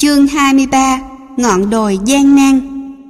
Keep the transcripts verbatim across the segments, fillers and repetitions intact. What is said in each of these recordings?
Chương hai mươi ba. Ngọn đồi gian nan.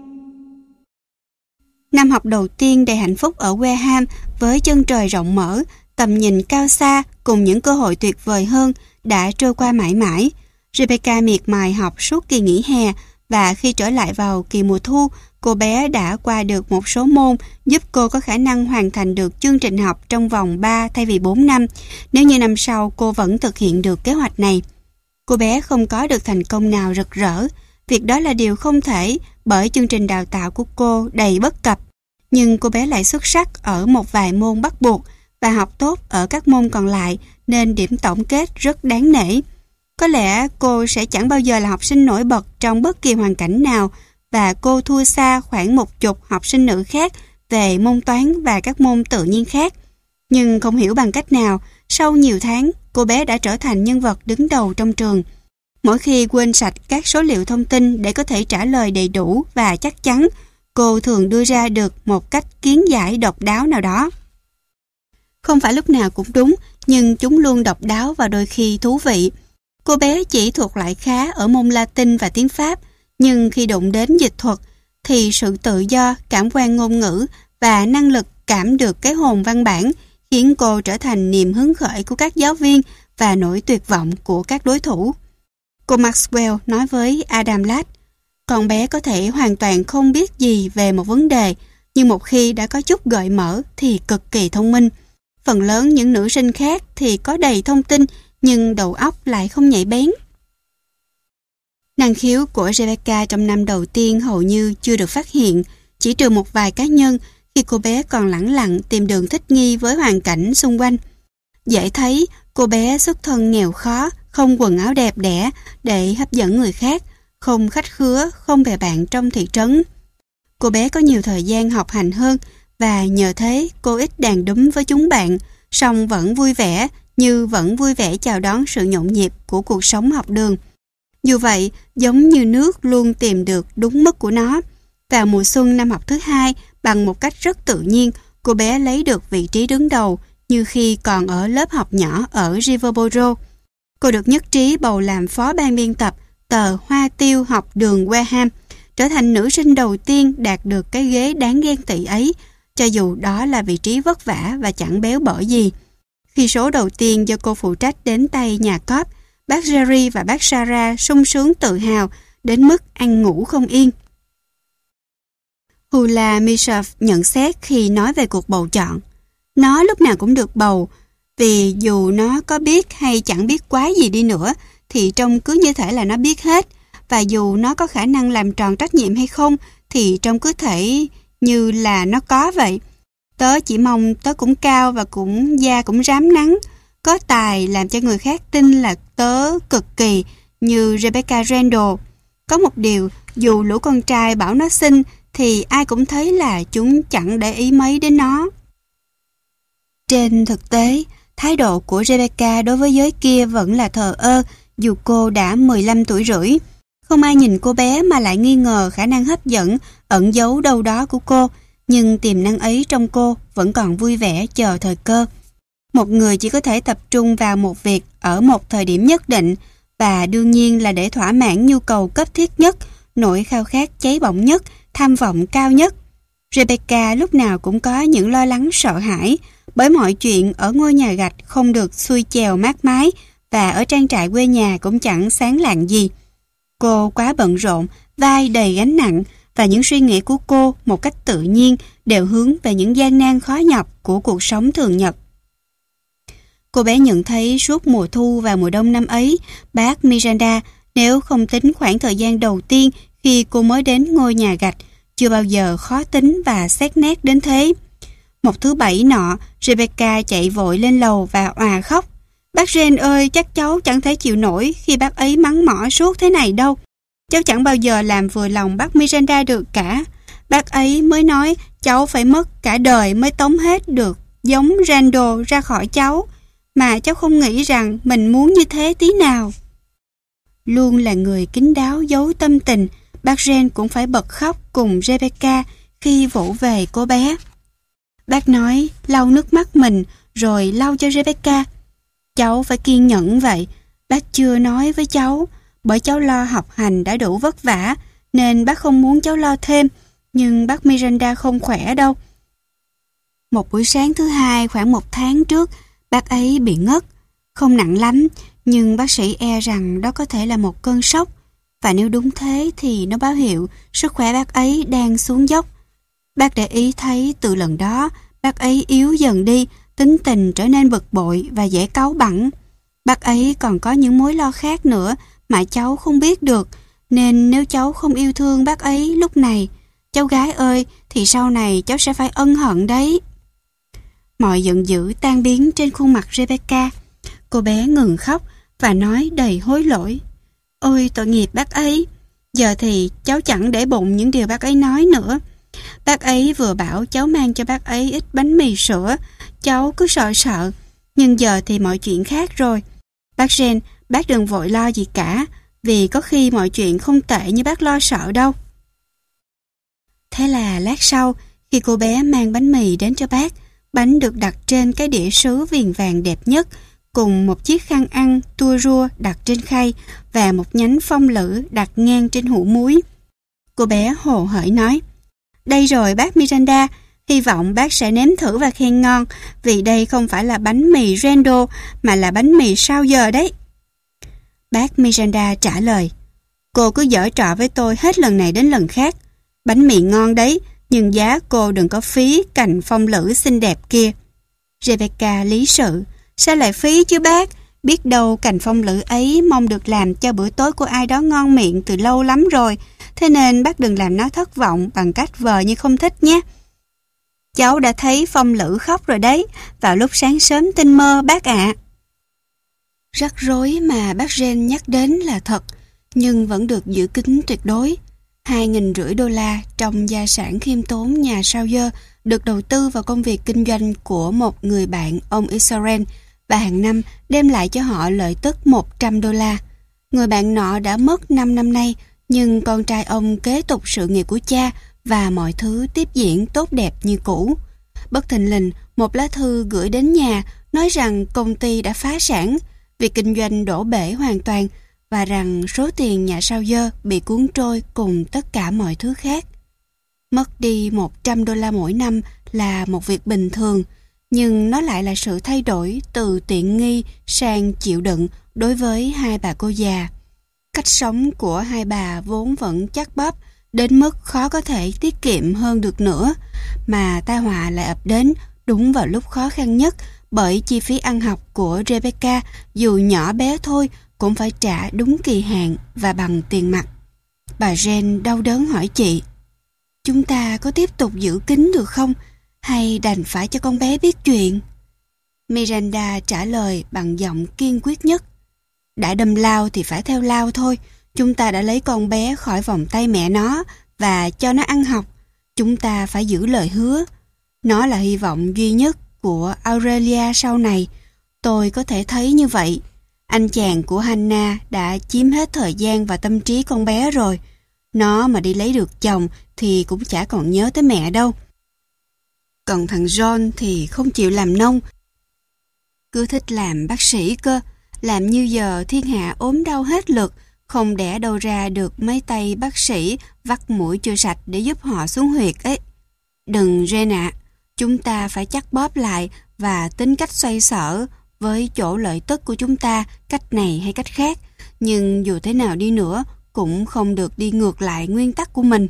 Năm học đầu tiên đầy hạnh phúc ở Wareham với chân trời rộng mở, tầm nhìn cao xa cùng những cơ hội tuyệt vời hơn đã trôi qua mãi mãi. Rebecca miệt mài học suốt kỳ nghỉ hè và khi trở lại vào kỳ mùa thu, cô bé đã qua được một số môn giúp cô có khả năng hoàn thành được chương trình học trong vòng ba thay vì bốn năm, nếu như năm sau cô vẫn thực hiện được kế hoạch này. Cô bé không có được thành công nào rực rỡ, việc đó là điều không thể bởi chương trình đào tạo của cô đầy bất cập. Nhưng cô bé lại xuất sắc ở một vài môn bắt buộc và học tốt ở các môn còn lại nên điểm tổng kết rất đáng nể. Có lẽ cô sẽ chẳng bao giờ là học sinh nổi bật trong bất kỳ hoàn cảnh nào và cô thua xa khoảng một chục học sinh nữ khác về môn toán và các môn tự nhiên khác. Nhưng không hiểu bằng cách nào, sau nhiều tháng, cô bé đã trở thành nhân vật đứng đầu trong trường. Mỗi khi quên sạch các số liệu thông tin để có thể trả lời đầy đủ và chắc chắn, cô thường đưa ra được một cách kiến giải độc đáo nào đó. Không phải lúc nào cũng đúng, nhưng chúng luôn độc đáo và đôi khi thú vị. Cô bé chỉ thuộc lại khá ở môn Latin và tiếng Pháp, nhưng khi đụng đến dịch thuật, thì sự tự do, cảm quan ngôn ngữ và năng lực cảm được cái hồn văn bản khiến cô trở thành niềm hứng khởi của các giáo viên và nỗi tuyệt vọng của các đối thủ. Cô Maxwell nói với Adam Ladd, con bé có thể hoàn toàn không biết gì về một vấn đề, nhưng một khi đã có chút gợi mở thì cực kỳ thông minh. Phần lớn những nữ sinh khác thì có đầy thông tin, nhưng đầu óc lại không nhạy bén. Năng khiếu của Rebecca trong năm đầu tiên hầu như chưa được phát hiện, chỉ trừ một vài cá nhân khi cô bé còn lẳng lặng tìm đường thích nghi với hoàn cảnh xung quanh. Dễ thấy, cô bé xuất thân nghèo khó, không quần áo đẹp đẽ để hấp dẫn người khác, không khách khứa, không bè bạn trong thị trấn. Cô bé có nhiều thời gian học hành hơn và nhờ thế cô ít đàn đúm với chúng bạn, song vẫn vui vẻ như vẫn vui vẻ chào đón sự nhộn nhịp của cuộc sống học đường. Dù vậy, giống như nước luôn tìm được đúng mức của nó. Vào mùa xuân năm học thứ hai, bằng một cách rất tự nhiên, cô bé lấy được vị trí đứng đầu như khi còn ở lớp học nhỏ ở Riverboro. Cô được nhất trí bầu làm phó ban biên tập tờ Hoa Tiêu học đường Wareham, trở thành nữ sinh đầu tiên đạt được cái ghế đáng ghen tị ấy, cho dù đó là vị trí vất vả và chẳng béo bở gì. Khi số đầu tiên do cô phụ trách đến tay nhà cóp, bác Jerry và bác Sarah sung sướng tự hào đến mức ăn ngủ không yên. Hula Mishav nhận xét khi nói về cuộc bầu chọn. Nó lúc nào cũng được bầu, vì dù nó có biết hay chẳng biết quá gì đi nữa, thì trông cứ như thể là nó biết hết, và dù nó có khả năng làm tròn trách nhiệm hay không, thì trông cứ thể như là nó có vậy. Tớ chỉ mong tớ cũng cao và cũng da cũng rám nắng, có tài làm cho người khác tin là tớ cực kỳ như Rebecca Randall. Có một điều, dù lũ con trai bảo nó xinh, thì ai cũng thấy là chúng chẳng để ý mấy đến nó. Trên thực tế, thái độ của Rebecca đối với giới kia vẫn là thờ ơ, dù cô đã mười lăm tuổi rưỡi. Không ai nhìn cô bé mà lại nghi ngờ khả năng hấp dẫn ẩn giấu đâu đó của cô, nhưng tiềm năng ấy trong cô vẫn còn vui vẻ chờ thời cơ. Một người chỉ có thể tập trung vào một việc ở một thời điểm nhất định, và đương nhiên là để thỏa mãn nhu cầu cấp thiết nhất, nỗi khao khát cháy bỏng nhất, tham vọng cao nhất. Rebecca lúc nào cũng có những lo lắng sợ hãi, bởi mọi chuyện ở ngôi nhà gạch không được xuôi chèo mát mái, và ở trang trại quê nhà cũng chẳng sáng lạng gì. Cô quá bận rộn, vai đầy gánh nặng, và những suy nghĩ của cô một cách tự nhiên đều hướng về những gian nan khó nhọc của cuộc sống thường nhật. Cô bé nhận thấy suốt mùa thu và mùa đông năm ấy, bác Miranda, nếu không tính khoảng thời gian đầu tiên khi cô mới đến ngôi nhà gạch, chưa bao giờ khó tính và xét nét đến thế. Một thứ bảy nọ, Rebecca chạy vội lên lầu và òa khóc. Bác Ren ơi, chắc cháu chẳng thể chịu nổi khi bác ấy mắng mỏ suốt thế này đâu. Cháu chẳng bao giờ làm vừa lòng bác Miranda được cả. Bác ấy mới nói cháu phải mất cả đời mới tống hết được giống Randall ra khỏi cháu, mà cháu không nghĩ rằng mình muốn như thế tí nào. Luôn là người kín đáo giấu tâm tình, bác Ren cũng phải bật khóc cùng Rebecca khi vỗ về cô bé. Bác nói lau nước mắt mình rồi lau cho Rebecca. Cháu phải kiên nhẫn vậy. Bác chưa nói với cháu, bởi cháu lo học hành đã đủ vất vả, nên bác không muốn cháu lo thêm, nhưng bác Miranda không khỏe đâu. Một buổi sáng thứ hai khoảng một tháng trước, bác ấy bị ngất. Không nặng lắm, nhưng bác sĩ e rằng đó có thể là một cơn sốc. Và nếu đúng thế thì nó báo hiệu sức khỏe bác ấy đang xuống dốc. Bác để ý thấy từ lần đó, bác ấy yếu dần đi, tính tình trở nên bực bội và dễ cáu bẳn. Bác ấy còn có những mối lo khác nữa mà cháu không biết được, nên nếu cháu không yêu thương bác ấy lúc này, cháu gái ơi, thì sau này cháu sẽ phải ân hận đấy. Mọi giận dữ tan biến trên khuôn mặt Rebecca. Cô bé ngừng khóc và nói đầy hối lỗi. Ôi tội nghiệp bác ấy, giờ thì cháu chẳng để bụng những điều bác ấy nói nữa. Bác ấy vừa bảo cháu mang cho bác ấy ít bánh mì sữa, cháu cứ sợ sợ, nhưng giờ thì mọi chuyện khác rồi. Bác Jen, bác đừng vội lo gì cả, vì có khi mọi chuyện không tệ như bác lo sợ đâu. Thế là lát sau, khi cô bé mang bánh mì đến cho bác, bánh được đặt trên cái đĩa sứ viền vàng đẹp nhất, cùng một chiếc khăn ăn tua rua đặt trên khay và một nhánh phong lữ đặt ngang trên hũ muối. Cô bé hồ hởi nói, đây rồi bác Miranda, hy vọng bác sẽ nếm thử và khen ngon, vì đây không phải là bánh mì Randall mà là bánh mì sao giờ đấy. Bác Miranda trả lời, cô cứ giở trò với tôi hết lần này đến lần khác. Bánh mì ngon đấy, nhưng giá cô đừng có phí cành phong lữ xinh đẹp kia. Rebecca lý sự, sao lại phí chứ bác? Biết đâu cành phong lữ ấy mong được làm cho bữa tối của ai đó ngon miệng từ lâu lắm rồi. Thế nên bác đừng làm nó thất vọng bằng cách vờ như không thích nhé. Cháu đã thấy phong lữ khóc rồi đấy, vào lúc sáng sớm tinh mơ bác ạ. Rắc rối mà bác Jen nhắc đến là thật, nhưng vẫn được giữ kín tuyệt đối. Hai nghìn rưỡi đô la trong gia sản khiêm tốn nhà Sawyer được đầu tư vào công việc kinh doanh của một người bạn ông Israel và hàng năm đem lại cho họ lợi tức một trăm đô la. Người bạn nọ đã mất năm năm nay, nhưng con trai ông kế tục sự nghiệp của cha và mọi thứ tiếp diễn tốt đẹp như cũ. Bất thình lình, một lá thư gửi đến nhà nói rằng công ty đã phá sản, việc kinh doanh đổ bể hoàn toàn và rằng số tiền nhà Sawyer bị cuốn trôi cùng tất cả mọi thứ khác. Mất đi một trăm đô la mỗi năm là một việc bình thường, nhưng nó lại là sự thay đổi từ tiện nghi sang chịu đựng đối với hai bà cô già. Cách sống của hai bà vốn vẫn chắc bóp đến mức khó có thể tiết kiệm hơn được nữa, mà tai họa lại ập đến đúng vào lúc khó khăn nhất, bởi chi phí ăn học của Rebecca dù nhỏ bé thôi cũng phải trả đúng kỳ hạn và bằng tiền mặt. Bà Jen đau đớn hỏi chị, chúng ta có tiếp tục giữ kín được không, hay đành phải cho con bé biết chuyện? Miranda trả lời bằng giọng kiên quyết nhất, đã đâm lao thì phải theo lao thôi. Chúng ta đã lấy con bé khỏi vòng tay mẹ nó và cho nó ăn học. Chúng ta phải giữ lời hứa. Nó là hy vọng duy nhất của Aurelia sau này. Tôi có thể thấy như vậy. Anh chàng của Hannah đã chiếm hết thời gian và tâm trí con bé rồi. Nó mà đi lấy được chồng thì cũng chả còn nhớ tới mẹ đâu. Còn thằng John thì không chịu làm nông, cứ thích làm bác sĩ cơ. Làm như giờ thiên hạ ốm đau hết lượt, không đẻ đâu ra được mấy tay bác sĩ vắt mũi chưa sạch để giúp họ xuống huyệt ấy. Đừng Jen ạ, chúng ta phải chắc bóp lại và tính cách xoay sở với chỗ lợi tức của chúng ta, cách này hay cách khác. Nhưng dù thế nào đi nữa, cũng không được đi ngược lại nguyên tắc của mình.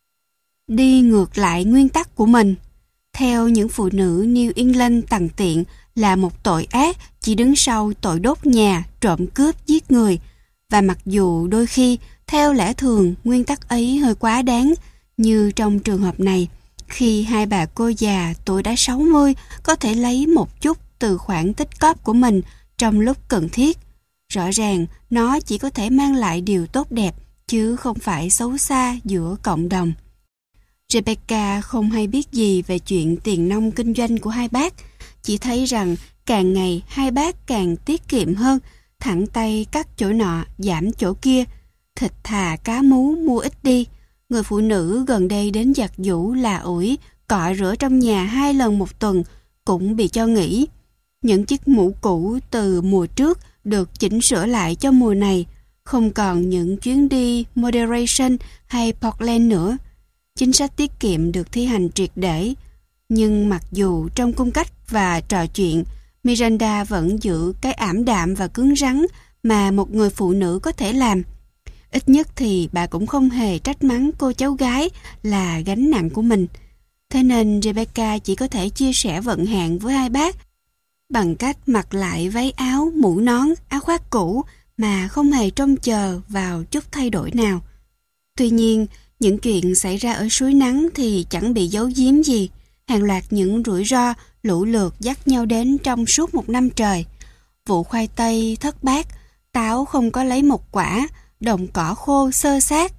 Đi ngược lại nguyên tắc của mình. Theo những phụ nữ New England tằn tiện là một tội ác chỉ đứng sau tội đốt nhà, trộm cướp, giết người. Và mặc dù đôi khi, theo lẽ thường, nguyên tắc ấy hơi quá đáng, như trong trường hợp này, khi hai bà cô già tuổi đã sáu mươi có thể lấy một chút từ khoản tích cóp của mình trong lúc cần thiết. Rõ ràng, nó chỉ có thể mang lại điều tốt đẹp, chứ không phải xấu xa giữa cộng đồng. Rebecca không hay biết gì về chuyện tiền nông kinh doanh của hai bác, chỉ thấy rằng càng ngày hai bác càng tiết kiệm hơn, thẳng tay cắt chỗ nọ, giảm chỗ kia, thịt thà cá mú mua ít đi. Người phụ nữ gần đây đến giặt giũ là ủi, cọ rửa trong nhà hai lần một tuần cũng bị cho nghỉ. Những chiếc mũ cũ từ mùa trước được chỉnh sửa lại cho mùa này. không còn những chuyến đi Moderation hay Portland nữa. Chính sách tiết kiệm được thi hành triệt để, nhưng mặc dù trong cung cách và trò chuyện, Miranda vẫn giữ cái ảm đạm và cứng rắn mà một người phụ nữ có thể làm. Ít nhất thì bà cũng không hề trách mắng cô cháu gái là gánh nặng của mình. Thế nên Rebecca chỉ có thể chia sẻ vận hạn với hai bác bằng cách mặc lại váy áo, mũ nón, áo khoác cũ mà không hề trông chờ vào chút thay đổi nào. Tuy nhiên, những chuyện xảy ra ở suối nắng thì chẳng bị giấu giếm gì. Hàng loạt những rủi ro lũ lượt dắt nhau đến trong suốt một năm trời. Vụ khoai tây thất bát, táo không có lấy một quả, đồng cỏ khô xơ xác.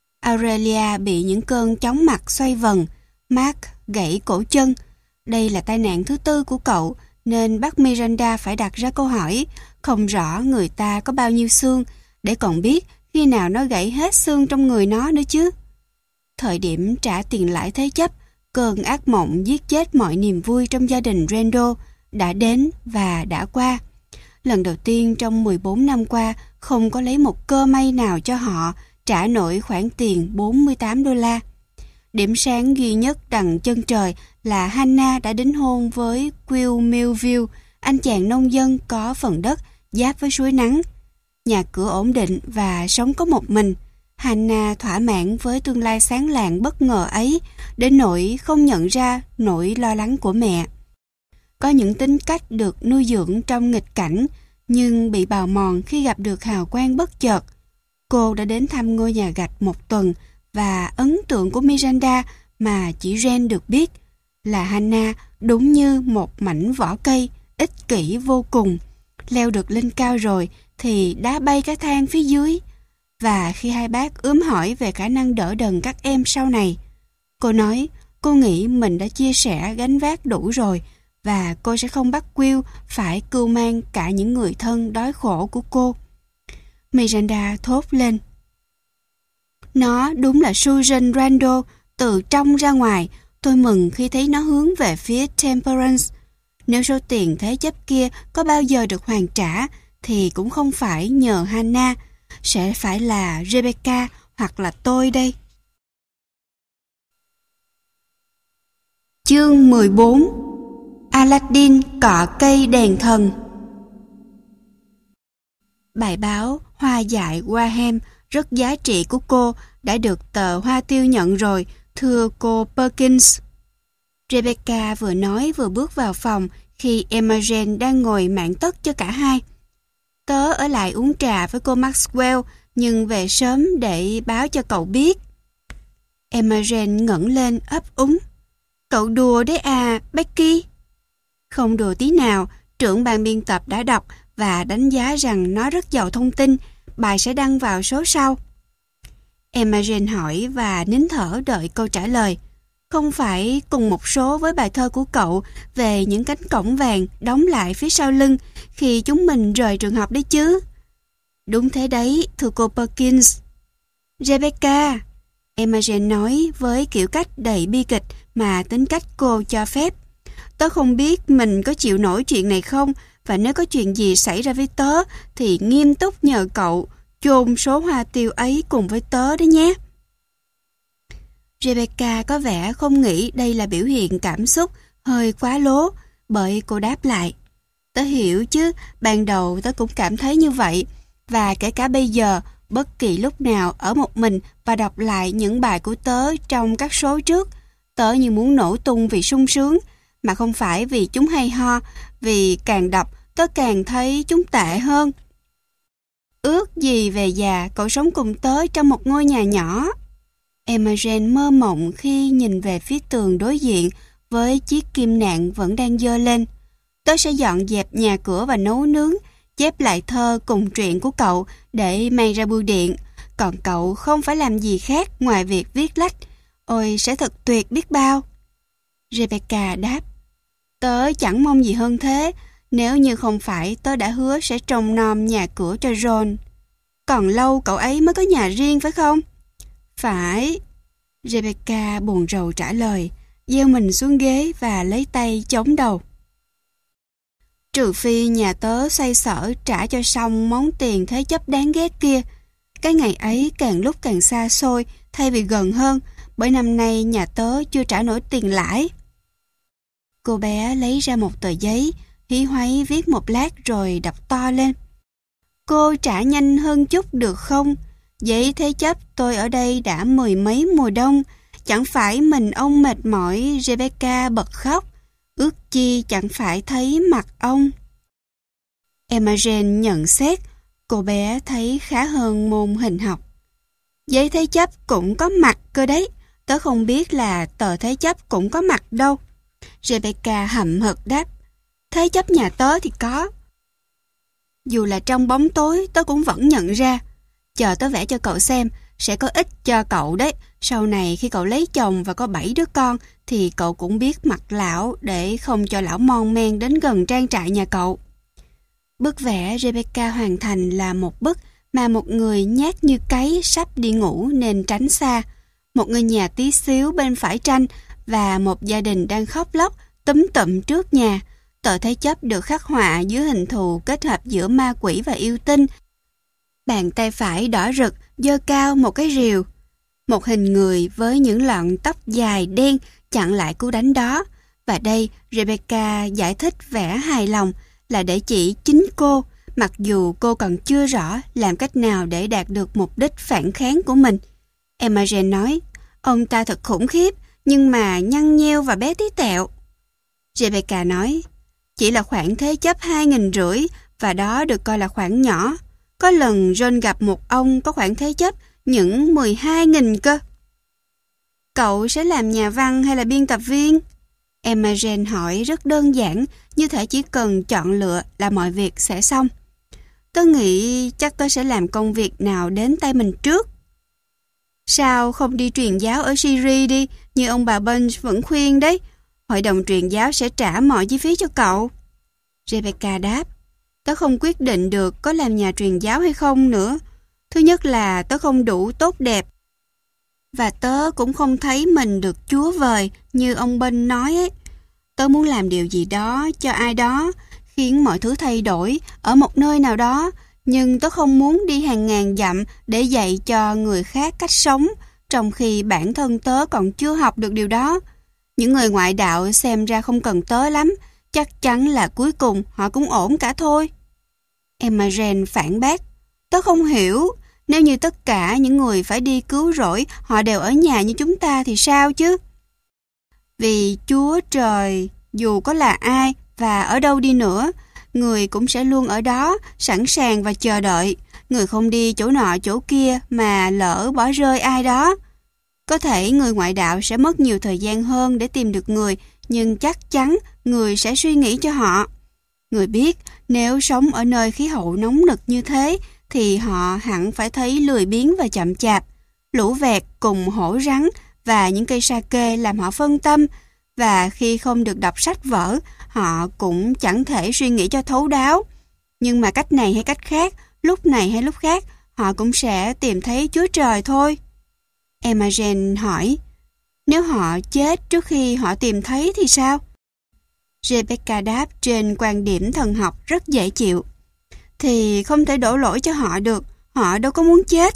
Aurelia bị những cơn chóng mặt xoay vần, Mark gãy cổ chân. Đây là tai nạn thứ tư của cậu, nên bác Miranda phải đặt ra câu hỏi, không rõ người ta có bao nhiêu xương, để còn biết khi nào nó gãy hết xương trong người nó nữa chứ. Thời điểm trả tiền lãi thế chấp, cơn ác mộng giết chết mọi niềm vui trong gia đình Randall đã đến và đã qua. Lần đầu tiên trong mười bốn năm qua không có lấy một cơ may nào cho họ trả nổi khoản tiền bốn mươi tám đô la. Điểm sáng duy nhất đằng chân trời là Hannah đã đính hôn với Will Millville, anh chàng nông dân có phần đất giáp với suối nắng. Nhà cửa ổn định và sống có một mình, Hannah thỏa mãn với tương lai sáng lạng bất ngờ ấy, đến nỗi không nhận ra nỗi lo lắng của mẹ. Có những tính cách được nuôi dưỡng trong nghịch cảnh, nhưng bị bào mòn khi gặp được hào quang bất chợt. Cô đã đến thăm ngôi nhà gạch một tuần, và ấn tượng của Miranda mà chỉ Ren được biết là Hannah đúng như một mảnh vỏ cây, ích kỷ vô cùng. Leo được lên cao rồi thì đá bay cái thang phía dưới. Và khi hai bác ướm hỏi về khả năng đỡ đần các em sau này, cô nói cô nghĩ mình đã chia sẻ gánh vác đủ rồi, và cô sẽ không bắt Will phải cưu mang cả những người thân đói khổ của cô. Miranda thốt lên. Nó đúng là Susan Randall, từ trong ra ngoài. Tôi mừng khi thấy nó hướng về phía Temperance. Nếu số tiền thế chấp kia có bao giờ được hoàn trả, thì cũng không phải nhờ Hannah, sẽ phải là Rebecca hoặc là tôi đây. Chương mười bốn. Aladdin cọ cây đèn thần. Bài báo Hoa dại Graham rất giá trị của cô đã được tờ Hoa Tiêu nhận rồi, thưa cô Perkins. Rebecca vừa nói vừa bước vào phòng khi Emma Jane đang ngồi mạn tất cho cả hai. Tớ ở lại uống trà với cô Maxwell, nhưng về sớm để báo cho cậu biết. Emma Jane ngẩng lên ấp úng. Cậu đùa đấy à, Becky? Không đùa tí nào, trưởng ban biên tập đã đọc và đánh giá rằng nó rất giàu thông tin. Bài sẽ đăng vào số sau. Emma Jane hỏi và nín thở đợi câu trả lời. Không phải cùng một số với bài thơ của cậu về những cánh cổng vàng đóng lại phía sau lưng khi chúng mình rời trường học đấy chứ? Đúng thế đấy, thưa cô Perkins. Rebecca, Emma Jane nói với kiểu cách đầy bi kịch mà tính cách cô cho phép. Tớ không biết mình có chịu nổi chuyện này không, và nếu có chuyện gì xảy ra với tớ thì nghiêm túc nhờ cậu chôn số hoa tiêu ấy cùng với tớ đấy nhé. Rebecca có vẻ không nghĩ đây là biểu hiện cảm xúc hơi quá lố, bởi cô đáp lại. Tớ hiểu chứ, ban đầu tớ cũng cảm thấy như vậy, và kể cả bây giờ, bất kỳ lúc nào ở một mình và đọc lại những bài của tớ trong các số trước, tớ như muốn nổ tung vì sung sướng, mà không phải vì chúng hay ho, vì càng đọc tớ càng thấy chúng tệ hơn. Ước gì về già cậu sống cùng tớ trong một ngôi nhà nhỏ. Emma Jane mơ mộng khi nhìn về phía tường đối diện với chiếc kim nạn vẫn đang giơ lên. Tớ sẽ dọn dẹp nhà cửa và nấu nướng, chép lại thơ cùng truyện của cậu để mang ra bưu điện. Còn cậu không phải làm gì khác ngoài việc viết lách. Ôi, sẽ thật tuyệt biết bao. Rebecca đáp. Tớ chẳng mong gì hơn thế, nếu như không phải tớ đã hứa sẽ trông nom nhà cửa cho John. Còn lâu cậu ấy mới có nhà riêng phải không? Phải. Rebecca buồn rầu trả lời, gieo mình xuống ghế và lấy tay chống đầu. Trừ phi nhà tớ xoay sở trả cho xong món tiền thế chấp đáng ghét kia. Cái ngày ấy càng lúc càng xa xôi thay vì gần hơn, bởi năm nay nhà tớ chưa trả nổi tiền lãi. Cô bé lấy ra một tờ giấy, hí hoáy viết một lát rồi đọc to lên. Cô trả nhanh hơn chút được không? Giấy thế chấp tôi ở đây đã mười mấy mùa đông, chẳng phải mình ông mệt mỏi. Rebecca bật khóc. Ước chi chẳng phải thấy mặt ông. Emma Jane nhận xét, cô bé thấy khá hơn môn hình học. Giấy thế chấp cũng có mặt cơ đấy, tớ không biết là tờ thế chấp cũng có mặt đâu. Rebecca hậm hực đáp, thế chấp nhà tớ thì có. Dù là trong bóng tối tớ cũng vẫn nhận ra. Chờ tớ vẽ cho cậu xem, sẽ có ích cho cậu đấy. Sau này khi cậu lấy chồng và có bảy đứa con thì cậu cũng biết mặt lão để không cho lão mon men đến gần trang trại nhà cậu. Bức vẽ Rebecca hoàn thành là một bức mà một người nhát như cáy sắp đi ngủ nên tránh xa. Một ngôi nhà tí xíu bên phải tranh và một gia đình đang khóc lóc túm tụm trước nhà. Tờ thế chấp được khắc họa dưới hình thù kết hợp giữa ma quỷ và yêu tinh. Bàn tay phải đỏ rực giơ cao một cái rìu. Một hình người với những lọn tóc dài đen chặn lại cú đánh đó. Và đây Rebecca giải thích vẻ hài lòng là để chỉ chính cô, mặc dù cô còn chưa rõ làm cách nào để đạt được mục đích phản kháng của mình. Emma Jane nói, ông ta thật khủng khiếp, nhưng mà nhăn nheo và bé tí tẹo. Rebecca nói, chỉ là khoản thế chấp hai nghìn rưỡi và đó được coi là khoản nhỏ. Có lần John gặp một ông có khoản thế chấp những mười hai nghìn cơ. Cậu sẽ làm nhà văn hay là biên tập viên? Emma Jane hỏi rất đơn giản, như thể chỉ cần chọn lựa là mọi việc sẽ xong. Tớ nghĩ chắc tớ sẽ làm công việc nào đến tay mình trước. Sao không đi truyền giáo ở Syria đi, như ông bà Bunch vẫn khuyên đấy. Hội đồng truyền giáo sẽ trả mọi chi phí cho cậu. Rebecca đáp, tớ không quyết định được có làm nhà truyền giáo hay không nữa. Thứ nhất là tớ không đủ tốt đẹp. Và tớ cũng không thấy mình được Chúa vời như ông Ben nói ấy. Tớ muốn làm điều gì đó cho ai đó, khiến mọi thứ thay đổi ở một nơi nào đó. Nhưng tớ không muốn đi hàng ngàn dặm để dạy cho người khác cách sống, trong khi bản thân tớ còn chưa học được điều đó. Những người ngoại đạo xem ra không cần tớ lắm, chắc chắn là cuối cùng họ cũng ổn cả thôi. Emma Jane phản bác, tớ không hiểu, nếu như tất cả những người phải đi cứu rỗi họ đều ở nhà như chúng ta thì sao chứ? Vì Chúa Trời, dù có là ai và ở đâu đi nữa, người cũng sẽ luôn ở đó, sẵn sàng và chờ đợi. Người không đi chỗ nọ chỗ kia mà lỡ bỏ rơi ai đó. Có thể người ngoại đạo sẽ mất nhiều thời gian hơn để tìm được người, nhưng chắc chắn người sẽ suy nghĩ cho họ. Người biết nếu sống ở nơi khí hậu nóng nực như thế thì họ hẳn phải thấy lười biếng và chậm chạp. Lũ vẹt cùng hổ rắn và những cây sa kê làm họ phân tâm, và khi không được đọc sách vở, họ cũng chẳng thể suy nghĩ cho thấu đáo. Nhưng mà cách này hay cách khác, lúc này hay lúc khác, họ cũng sẽ tìm thấy Chúa Trời thôi. Emma Jane hỏi, nếu họ chết trước khi họ tìm thấy thì sao? Rebecca đáp trên quan điểm thần học rất dễ chịu. Thì không thể đổ lỗi cho họ được, họ đâu có muốn chết.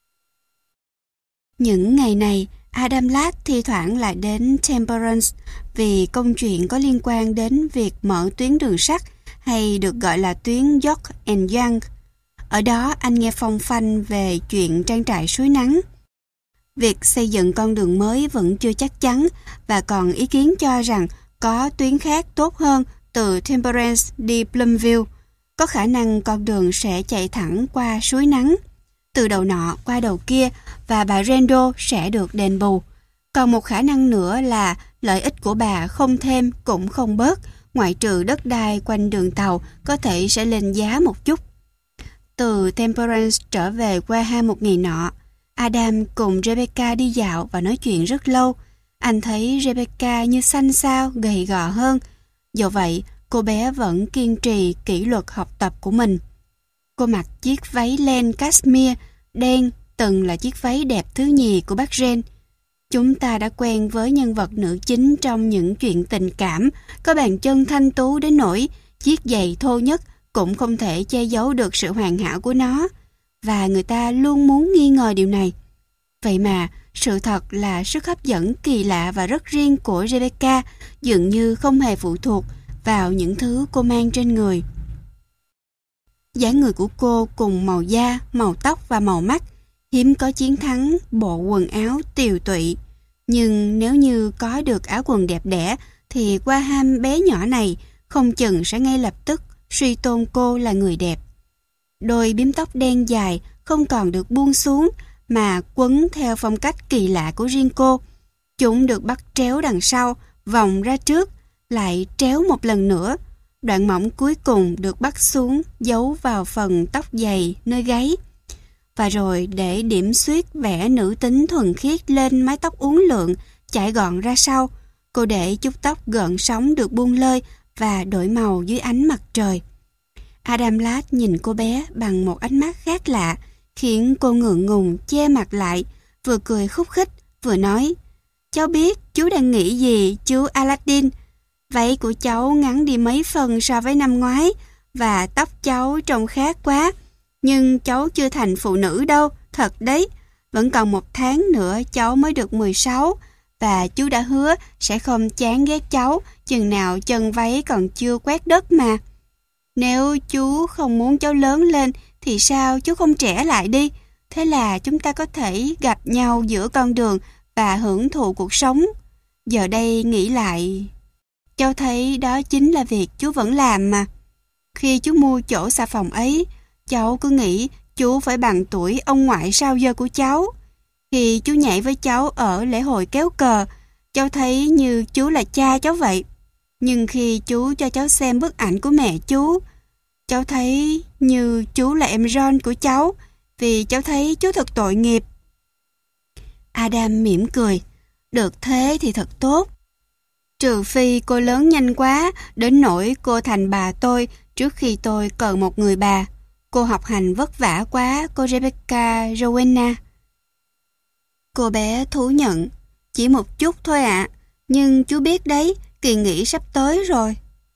Những ngày này, Adam Ladd thi thoảng lại đến Temperance vì công chuyện có liên quan đến việc mở tuyến đường sắt, hay được gọi là tuyến York and Young. Ở đó anh nghe phong phanh về chuyện trang trại suối nắng. Việc xây dựng con đường mới vẫn chưa chắc chắn, và còn ý kiến cho rằng có tuyến khác tốt hơn từ Temperance đi Plumville. Có khả năng con đường sẽ chạy thẳng qua suối nắng, từ đầu nọ qua đầu kia, và bà Randall sẽ được đền bù. Còn một khả năng nữa là lợi ích của bà không thêm cũng không bớt, ngoại trừ đất đai quanh đường tàu có thể sẽ lên giá một chút. Từ Temperance trở về Wareham một ngày nọ, Adam cùng Rebecca đi dạo và nói chuyện rất lâu. Anh thấy Rebecca như xanh xao, gầy gò hơn. Dù vậy, cô bé vẫn kiên trì kỷ luật học tập của mình. Cô mặc chiếc váy len cashmere đen, từng là chiếc váy đẹp thứ nhì của bác Ren. Chúng ta đã quen với nhân vật nữ chính trong những chuyện tình cảm, có bàn chân thanh tú đến nỗi chiếc giày thô nhất cũng không thể che giấu được sự hoàn hảo của nó. và người ta luôn muốn nghi ngờ điều này. Vậy mà, sự thật là sức hấp dẫn kỳ lạ và rất riêng của Rebecca dường như không hề phụ thuộc vào những thứ cô mang trên người. Dáng người của cô cùng màu da, màu tóc và màu mắt hiếm có chiến thắng bộ quần áo tiều tụy. Nhưng nếu như có được áo quần đẹp đẽ thì Graham bé nhỏ này không chừng sẽ ngay lập tức suy tôn cô là người đẹp. Đôi bím tóc đen dài không còn được buông xuống mà quấn theo phong cách kỳ lạ của riêng cô. Chúng được bắt tréo đằng sau, vòng ra trước, lại tréo một lần nữa. Đoạn mỏng cuối cùng được bắt xuống, giấu vào phần tóc dày nơi gáy. Và rồi để điểm xuyết vẻ nữ tính thuần khiết lên mái tóc uốn lượn, chải gọn ra sau, cô để chút tóc gợn sóng được buông lơi và đổi màu dưới ánh mặt trời. Adam Ladd nhìn cô bé bằng một ánh mắt khác lạ, khiến cô ngượng ngùng che mặt lại, vừa cười khúc khích, vừa nói: "Cháu biết chú đang nghĩ gì, chú Aladdin. Váy của cháu ngắn đi mấy phần so với năm ngoái, và tóc cháu trông khác quá. Nhưng cháu chưa thành phụ nữ đâu, thật đấy. Vẫn còn một tháng nữa cháu mới được mười sáu, và chú đã hứa sẽ không chán ghét cháu chừng nào chân váy còn chưa quét đất mà. Nếu chú không muốn cháu lớn lên thì sao chú không trẻ lại đi? Thế là chúng ta có thể gặp nhau giữa con đường và hưởng thụ cuộc sống. Giờ đây nghĩ lại, cháu thấy đó chính là việc chú vẫn làm mà. Khi chú mua chỗ xà phòng ấy, cháu cứ nghĩ chú phải bằng tuổi ông ngoại sao giờ của cháu. Khi chú nhảy với cháu ở lễ hội kéo cờ, cháu thấy như chú là cha cháu vậy. Nhưng khi chú cho cháu xem bức ảnh của mẹ chú, cháu thấy như chú là em John của cháu, vì cháu thấy chú thật tội nghiệp." Adam mỉm cười. "Được thế thì thật tốt. Trừ phi cô lớn nhanh quá, đến nỗi cô thành bà tôi trước khi tôi cần một người bà. Cô học hành vất vả quá, cô Rebecca Rowena." Cô bé thú nhận: "Chỉ một chút thôi ạ, nhưng chú biết đấy, kỳ nghỉ sắp tới rồi."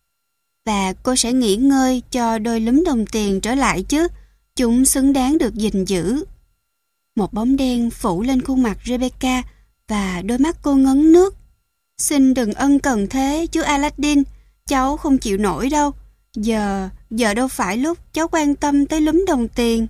"Và cô sẽ nghỉ ngơi cho đôi lúm đồng tiền trở lại chứ, chúng xứng đáng được gìn giữ." Một bóng đen phủ lên khuôn mặt Rebecca và đôi mắt cô ngấn nước. "Xin đừng ân cần thế, chú Aladdin, cháu không chịu nổi đâu. Giờ, giờ đâu phải lúc cháu quan tâm tới lúm đồng tiền."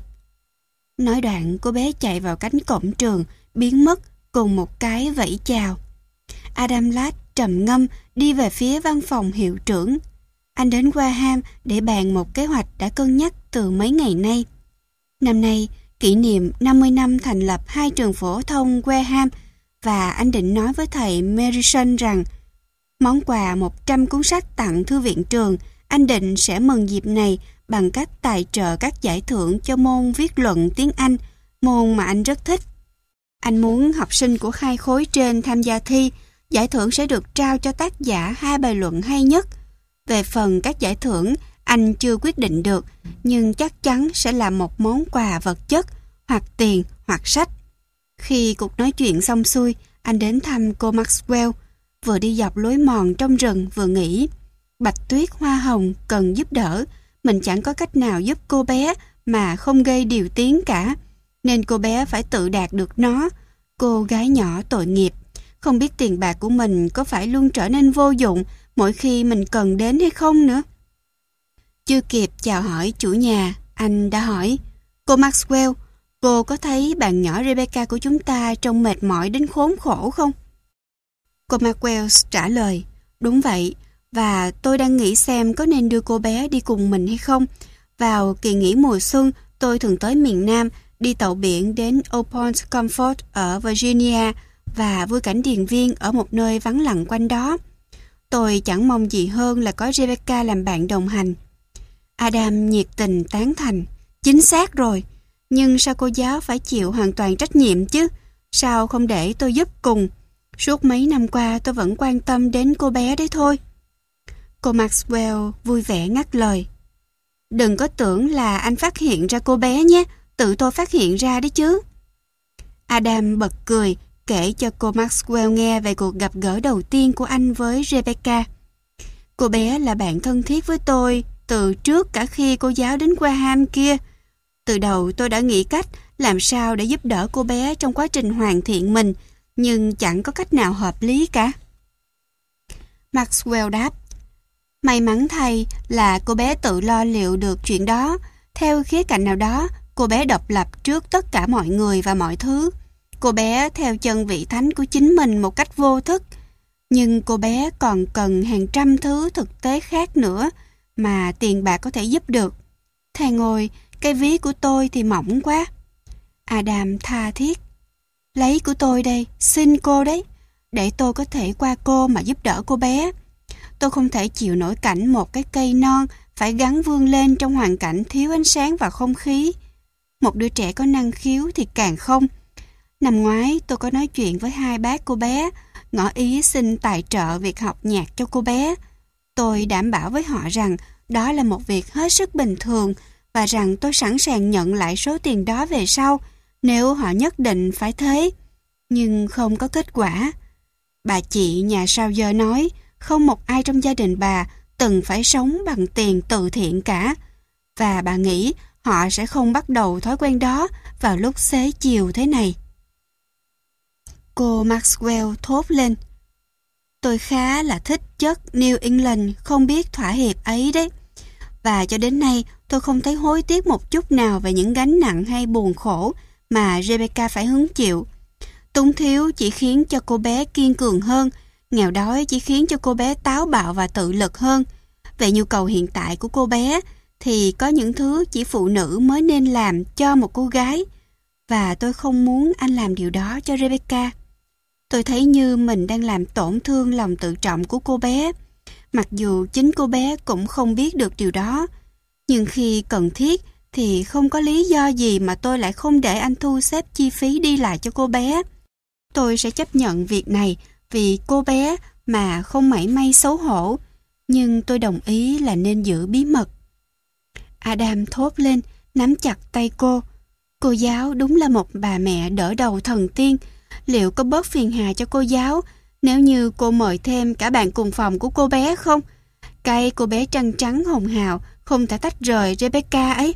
Nói đoạn, cô bé chạy vào cánh cổng trường, biến mất cùng một cái vẫy chào. Adam Ladd trầm ngâm đi về phía văn phòng hiệu trưởng. Anh đến Graham để bàn một kế hoạch đã cân nhắc từ mấy ngày nay. Năm nay, kỷ niệm năm mươi năm thành lập hai trường phổ thông Graham, và anh định nói với thầy Merison rằng món quà một trăm cuốn sách tặng thư viện trường, anh định sẽ mừng dịp này bằng cách tài trợ các giải thưởng cho môn viết luận tiếng Anh, môn mà anh rất thích. Anh muốn học sinh của hai khối trên tham gia thi, giải thưởng sẽ được trao cho tác giả hai bài luận hay nhất. Về phần các giải thưởng, anh chưa quyết định được, nhưng chắc chắn sẽ là một món quà vật chất, hoặc tiền, hoặc sách. Khi cuộc nói chuyện xong xuôi, anh đến thăm cô Maxwell, vừa đi dọc lối mòn trong rừng vừa nghĩ: bạch tuyết hoa hồng cần giúp đỡ, mình chẳng có cách nào giúp cô bé mà không gây điều tiếng cả, nên cô bé phải tự đạt được nó. Cô gái nhỏ tội nghiệp, không biết tiền bạc của mình có phải luôn trở nên vô dụng mỗi khi mình cần đến hay không nữa. Chưa kịp chào hỏi chủ nhà, anh đã hỏi: cô Maxwell, cô có thấy bạn nhỏ Rebecca của chúng ta trông mệt mỏi đến khốn khổ không? Cô Maxwell trả lời: đúng vậy, và tôi đang nghĩ xem có nên đưa cô bé đi cùng mình hay không. Vào kỳ nghỉ mùa xuân, tôi thường tới miền Nam, đi tàu biển đến Old Point Comfort ở Virginia và vui cảnh điền viên ở một nơi vắng lặng quanh đó. Tôi chẳng mong gì hơn là có Rebecca làm bạn đồng hành. Adam nhiệt tình tán thành: chính xác rồi, nhưng sao cô giáo phải chịu hoàn toàn trách nhiệm chứ? Sao không để tôi giúp cùng? Suốt mấy năm qua tôi vẫn quan tâm đến cô bé đấy thôi. Cô Maxwell vui vẻ ngắt lời: đừng có tưởng là anh phát hiện ra cô bé nhé, tự tôi phát hiện ra đấy chứ. Adam bật cười, kể cho cô Maxwell nghe về cuộc gặp gỡ đầu tiên của anh với Rebecca. Cô bé là bạn thân thiết với tôi từ trước cả khi cô giáo đến Graham kia. Từ đầu tôi đã nghĩ cách làm sao để giúp đỡ cô bé trong quá trình hoàn thiện mình, nhưng chẳng có cách nào hợp lý cả. Maxwell đáp, may mắn thay là cô bé tự lo liệu được chuyện đó. Theo khía cạnh nào đó, cô bé độc lập trước tất cả mọi người và mọi thứ. Cô bé theo chân vị thánh của chính mình một cách vô thức. Nhưng cô bé còn cần hàng trăm thứ thực tế khác nữa mà tiền bạc có thể giúp được. Thầy ngồi, cái ví của tôi thì mỏng quá. Adam tha thiết. Lấy của tôi đây, xin cô đấy, để tôi có thể qua cô mà giúp đỡ cô bé. Tôi không thể chịu nổi cảnh một cái cây non phải gắn vươn lên trong hoàn cảnh thiếu ánh sáng và không khí. Một đứa trẻ có năng khiếu thì càng không. Năm ngoái tôi có nói chuyện với hai bác cô bé, ngỏ ý xin tài trợ việc học nhạc cho cô bé. Tôi đảm bảo với họ rằng đó là một việc hết sức bình thường và rằng tôi sẵn sàng nhận lại số tiền đó về sau nếu họ nhất định phải thế. Nhưng không có kết quả. Bà chị nhà sao giờ nói không một ai trong gia đình bà từng phải sống bằng tiền từ thiện cả. Và bà nghĩ họ sẽ không bắt đầu thói quen đó vào lúc xế chiều thế này. Cô Maxwell thốt lên. Tôi khá là thích chất New England không biết thỏa hiệp ấy đấy. Và cho đến nay tôi không thấy hối tiếc một chút nào về những gánh nặng hay buồn khổ mà Rebecca phải hứng chịu. Túng thiếu chỉ khiến cho cô bé kiên cường hơn, nghèo đói chỉ khiến cho cô bé táo bạo và tự lực hơn. Về nhu cầu hiện tại của cô bé thì có những thứ chỉ phụ nữ mới nên làm cho một cô gái. Và tôi không muốn anh làm điều đó cho Rebecca. Tôi thấy như mình đang làm tổn thương lòng tự trọng của cô bé. Mặc dù chính cô bé cũng không biết được điều đó. Nhưng khi cần thiết thì không có lý do gì mà tôi lại không để anh thu xếp chi phí đi lại cho cô bé. Tôi sẽ chấp nhận việc này vì cô bé mà không mảy may xấu hổ. Nhưng tôi đồng ý là nên giữ bí mật. Adam thốt lên, nắm chặt tay cô. Cô giáo đúng là một bà mẹ đỡ đầu thần tiên. Liệu có bớt phiền hà cho cô giáo nếu như cô mời thêm cả bạn cùng phòng của cô bé không? Cái cô bé trăng trắng hồng hào không thể tách rời Rebecca ấy.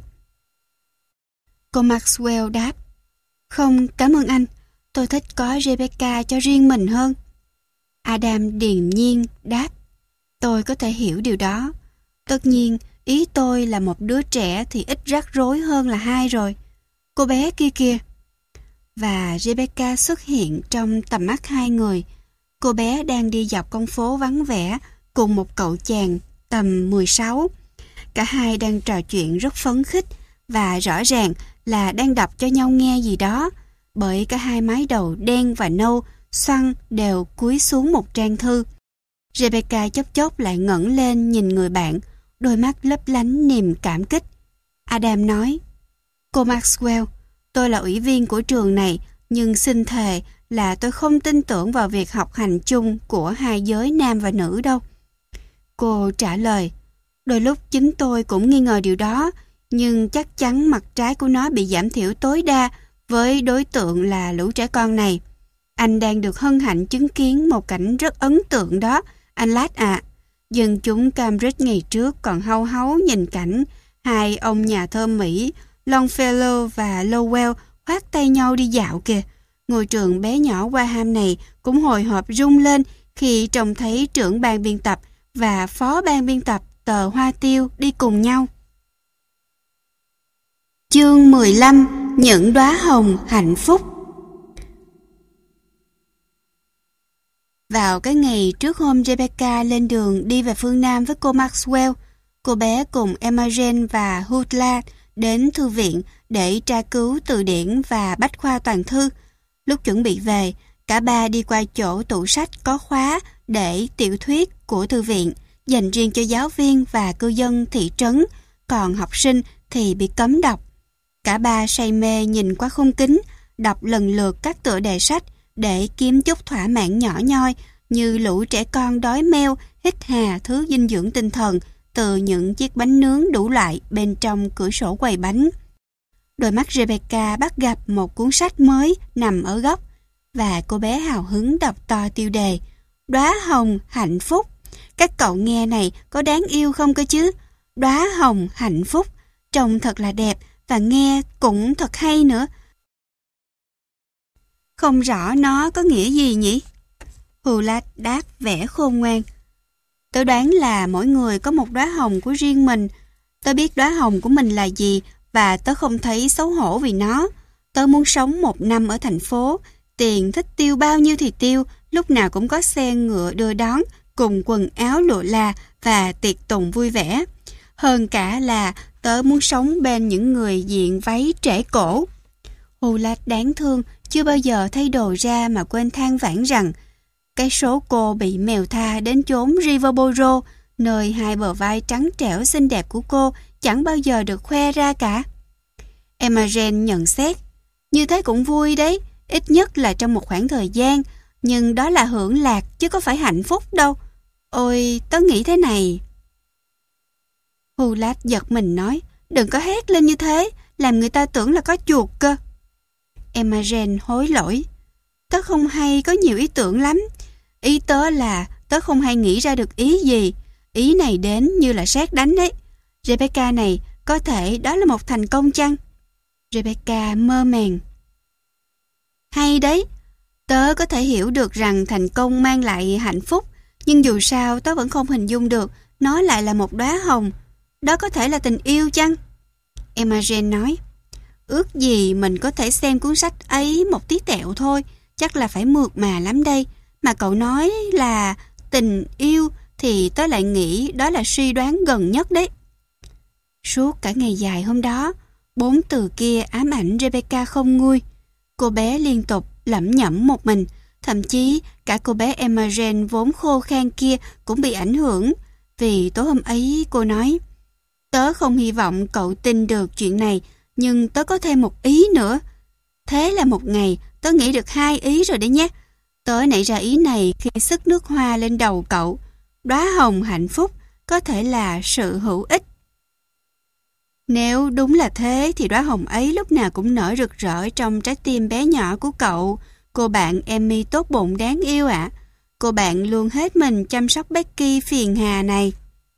Cô Maxwell đáp. Không, cảm ơn anh. Tôi thích có Rebecca cho riêng mình hơn. Adam điềm nhiên đáp. Tôi có thể hiểu điều đó. Tất nhiên, ý tôi là một đứa trẻ thì ít rắc rối hơn là hai rồi. Cô bé kia kìa. Và Rebecca xuất hiện trong tầm mắt hai người. Cô bé đang đi dọc con phố vắng vẻ cùng một cậu chàng tầm mười sáu. Cả hai đang trò chuyện rất phấn khích và rõ ràng là đang đọc cho nhau nghe gì đó, bởi cả hai mái đầu đen và nâu xoăn đều cúi xuống một trang thư. Rebecca chốc chốc lại ngẩng lên nhìn người bạn, đôi mắt lấp lánh niềm cảm kích. Adam nói, cô Maxwell, tôi là ủy viên của trường này, nhưng xin thề là tôi không tin tưởng vào việc học hành chung của hai giới nam và nữ đâu. Cô trả lời, đôi lúc chính tôi cũng nghi ngờ điều đó, nhưng chắc chắn mặt trái của nó bị giảm thiểu tối đa với đối tượng là lũ trẻ con này. Anh đang được hân hạnh chứng kiến một cảnh rất ấn tượng đó, anh Ladd ạ. Dân chúng Cambridge ngày trước còn hau háu nhìn cảnh hai ông nhà thơ Mỹ Longfellow và Lowell khoác tay nhau đi dạo kìa. Ngôi trường bé nhỏ Wareham này cũng hồi hộp rung lên khi trông thấy trưởng ban biên tập và phó ban biên tập tờ Hoa Tiêu đi cùng nhau. Chương mười lăm. Những đóa hồng hạnh phúc. Vào cái ngày trước hôm Rebecca lên đường đi về phương Nam với cô Maxwell, cô bé cùng Emma Jane và Hutla đến thư viện để tra cứu từ điển và bách khoa toàn thư. Lúc chuẩn bị về, cả ba đi qua chỗ tủ sách có khóa để tiểu thuyết của thư viện dành riêng cho giáo viên và cư dân thị trấn, còn học sinh thì bị cấm đọc. Cả ba say mê nhìn qua khung kính, đọc lần lượt các tựa đề sách để kiếm chút thỏa mãn nhỏ nhoi như lũ trẻ con đói meo hít hà thứ dinh dưỡng tinh thần từ những chiếc bánh nướng đủ loại bên trong cửa sổ quầy bánh. Đôi mắt Rebecca bắt gặp một cuốn sách mới nằm ở góc và cô bé hào hứng đọc to tiêu đề Đóa hồng hạnh phúc. Các cậu nghe này có đáng yêu không cơ chứ? Đóa hồng hạnh phúc trông thật là đẹp và nghe cũng thật hay nữa. Không rõ nó có nghĩa gì nhỉ? Hulat đáp vẻ khôn ngoan. Tớ đoán là mỗi người có một đóa hồng của riêng mình. Tớ biết đóa hồng của mình là gì và tớ không thấy xấu hổ vì nó. Tớ muốn sống một năm ở thành phố, tiền thích tiêu bao nhiêu thì tiêu, lúc nào cũng có xe ngựa đưa đón, cùng quần áo lụa là và tiệc tùng vui vẻ. Hơn cả là tớ muốn sống bên những người diện váy trễ cổ. Hulat đáng thương, chưa bao giờ thay đồ ra mà quên than vãn rằng cái số cô bị mèo tha đến chốn Riverboro, nơi hai bờ vai trắng trẻo xinh đẹp của cô chẳng bao giờ được khoe ra cả. Imogen nhận xét, như thế cũng vui đấy, ít nhất là trong một khoảng thời gian, nhưng đó là hưởng lạc chứ có phải hạnh phúc đâu. Ôi, tớ nghĩ thế này. Hulat giật mình nói, đừng có hét lên như thế, làm người ta tưởng là có chuột cơ. Imogen hối lỗi, tớ không hay có nhiều ý tưởng lắm. Ý tớ là tớ không hay nghĩ ra được ý gì. Ý này đến như là sét đánh đấy. Rebecca này, có thể đó là một thành công chăng? Rebecca mơ màng. Hay đấy, tớ có thể hiểu được rằng thành công mang lại hạnh phúc, nhưng dù sao tớ vẫn không hình dung được nó lại là một đóa hồng. Đó có thể là tình yêu chăng? Imogen nói, ước gì mình có thể xem cuốn sách ấy một tí tẹo thôi, chắc là phải mượt mà lắm đây. Mà cậu nói là tình yêu thì tớ lại nghĩ đó là suy đoán gần nhất đấy. Suốt cả ngày dài hôm đó, bốn từ kia ám ảnh Rebecca không nguôi. Cô bé liên tục lẩm nhẩm một mình, thậm chí cả cô bé Imogen vốn khô khan kia cũng bị ảnh hưởng. Vì tối hôm ấy cô nói, tớ không hy vọng cậu tin được chuyện này, nhưng tớ có thêm một ý nữa. Thế là một ngày tớ nghĩ được hai ý rồi đấy nhé. Tớ nảy ra ý này khi sức nước hoa lên đầu cậu. Đóa hồng hạnh phúc có thể là sự hữu ích. Nếu đúng là thế thì đóa hồng ấy lúc nào cũng nở rực rỡ trong trái tim bé nhỏ của cậu. Cô bạn Emmy tốt bụng đáng yêu ạ. À. Cô bạn luôn hết mình chăm sóc Becky phiền hà này.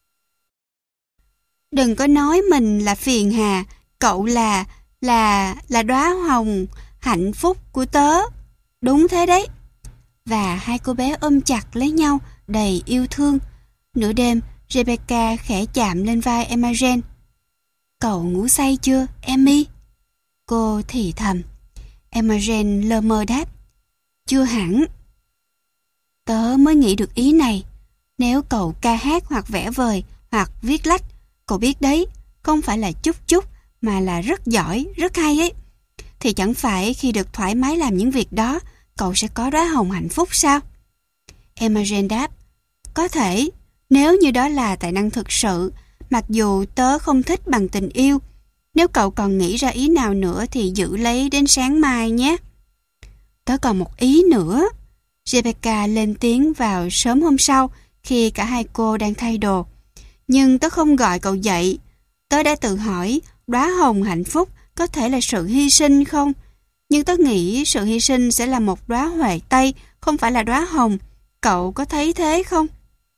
Đừng có nói mình là phiền hà. Cậu là, là, là đóa hồng hạnh phúc của tớ. Đúng thế đấy. Và hai cô bé ôm chặt lấy nhau đầy yêu thương. Nửa đêm, Rebecca khẽ chạm lên vai Imogen. Cậu ngủ say chưa, Emmy? Cô thì thầm. Imogen lơ mơ đáp. Chưa hẳn. Tớ mới nghĩ được ý này. Nếu cậu ca hát hoặc vẽ vời hoặc viết lách, cậu biết đấy, không phải là chút chút mà là rất giỏi, rất hay ấy, thì chẳng phải khi được thoải mái làm những việc đó, cậu sẽ có đóa hồng hạnh phúc sao? Imogen đáp, có thể, nếu như đó là tài năng thực sự, mặc dù tớ không thích bằng tình yêu. Nếu cậu còn nghĩ ra ý nào nữa thì giữ lấy đến sáng mai nhé. Tớ còn một ý nữa. Rebecca lên tiếng vào sớm hôm sau khi cả hai cô đang thay đồ. Nhưng tớ không gọi cậu dậy. Tớ đã tự hỏi đóa hồng hạnh phúc có thể là sự hy sinh không? Nhưng tớ nghĩ sự hy sinh sẽ là một đóa huệ tây, không phải là đóa hồng. Cậu có thấy thế không?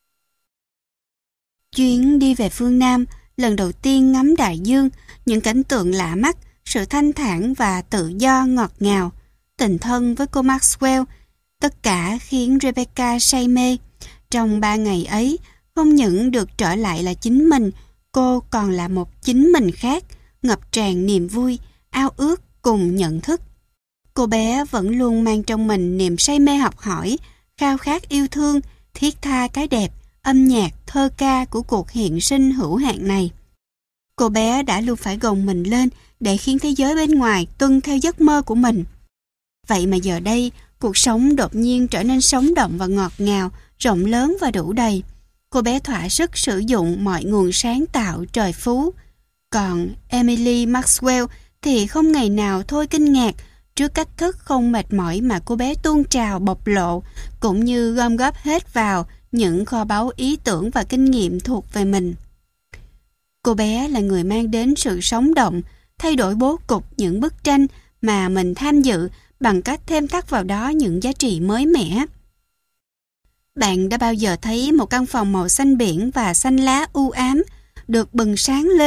Chuyến đi về phương Nam, lần đầu tiên ngắm đại dương, những cảnh tượng lạ mắt, sự thanh thản và tự do ngọt ngào, tình thân với cô Maxwell, tất cả khiến Rebecca say mê. Trong ba ngày ấy, không những được trở lại là chính mình, cô còn là một chính mình khác, ngập tràn niềm vui, ao ước cùng nhận thức. Cô bé vẫn luôn mang trong mình niềm say mê học hỏi, khao khát yêu thương, thiết tha cái đẹp, âm nhạc, thơ ca của cuộc hiện sinh hữu hạn này. Cô bé đã luôn phải gồng mình lên để khiến thế giới bên ngoài tuân theo giấc mơ của mình. Vậy mà giờ đây, cuộc sống đột nhiên trở nên sống động và ngọt ngào, rộng lớn và đủ đầy. Cô bé thỏa sức sử dụng mọi nguồn sáng tạo trời phú. Còn Emily Maxwell thì không ngày nào thôi kinh ngạc trước cách thức không mệt mỏi mà cô bé tuôn trào bộc lộ, cũng như gom góp hết vào những kho báu ý tưởng và kinh nghiệm thuộc về mình. Cô bé là người mang đến sự sống động, thay đổi bố cục những bức tranh mà mình tham dự bằng cách thêm thắt vào đó những giá trị mới mẻ. Bạn đã bao giờ thấy một căn phòng màu xanh biển và xanh lá u ám được bừng sáng lên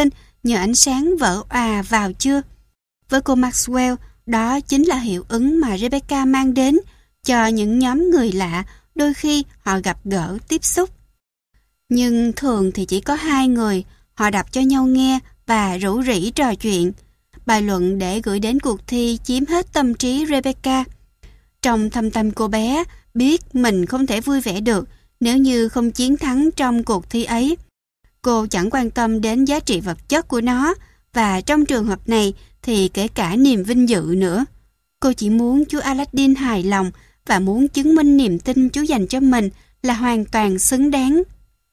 nhờ ánh sáng vỡ òa vào chưa? Với cô Maxwell, đó chính là hiệu ứng mà Rebecca mang đến cho những nhóm người lạ đôi khi họ gặp gỡ tiếp xúc. Nhưng thường thì chỉ có hai người, họ đọc cho nhau nghe và rủ rỉ trò chuyện. Bài luận để gửi đến cuộc thi chiếm hết tâm trí Rebecca. Trong thâm tâm cô bé biết mình không thể vui vẻ được nếu như không chiến thắng trong cuộc thi ấy. Cô chẳng quan tâm đến giá trị vật chất của nó, và trong trường hợp này thì kể cả niềm vinh dự nữa. Cô chỉ muốn chú Aladdin hài lòng và muốn chứng minh niềm tin chú dành cho mình là hoàn toàn xứng đáng.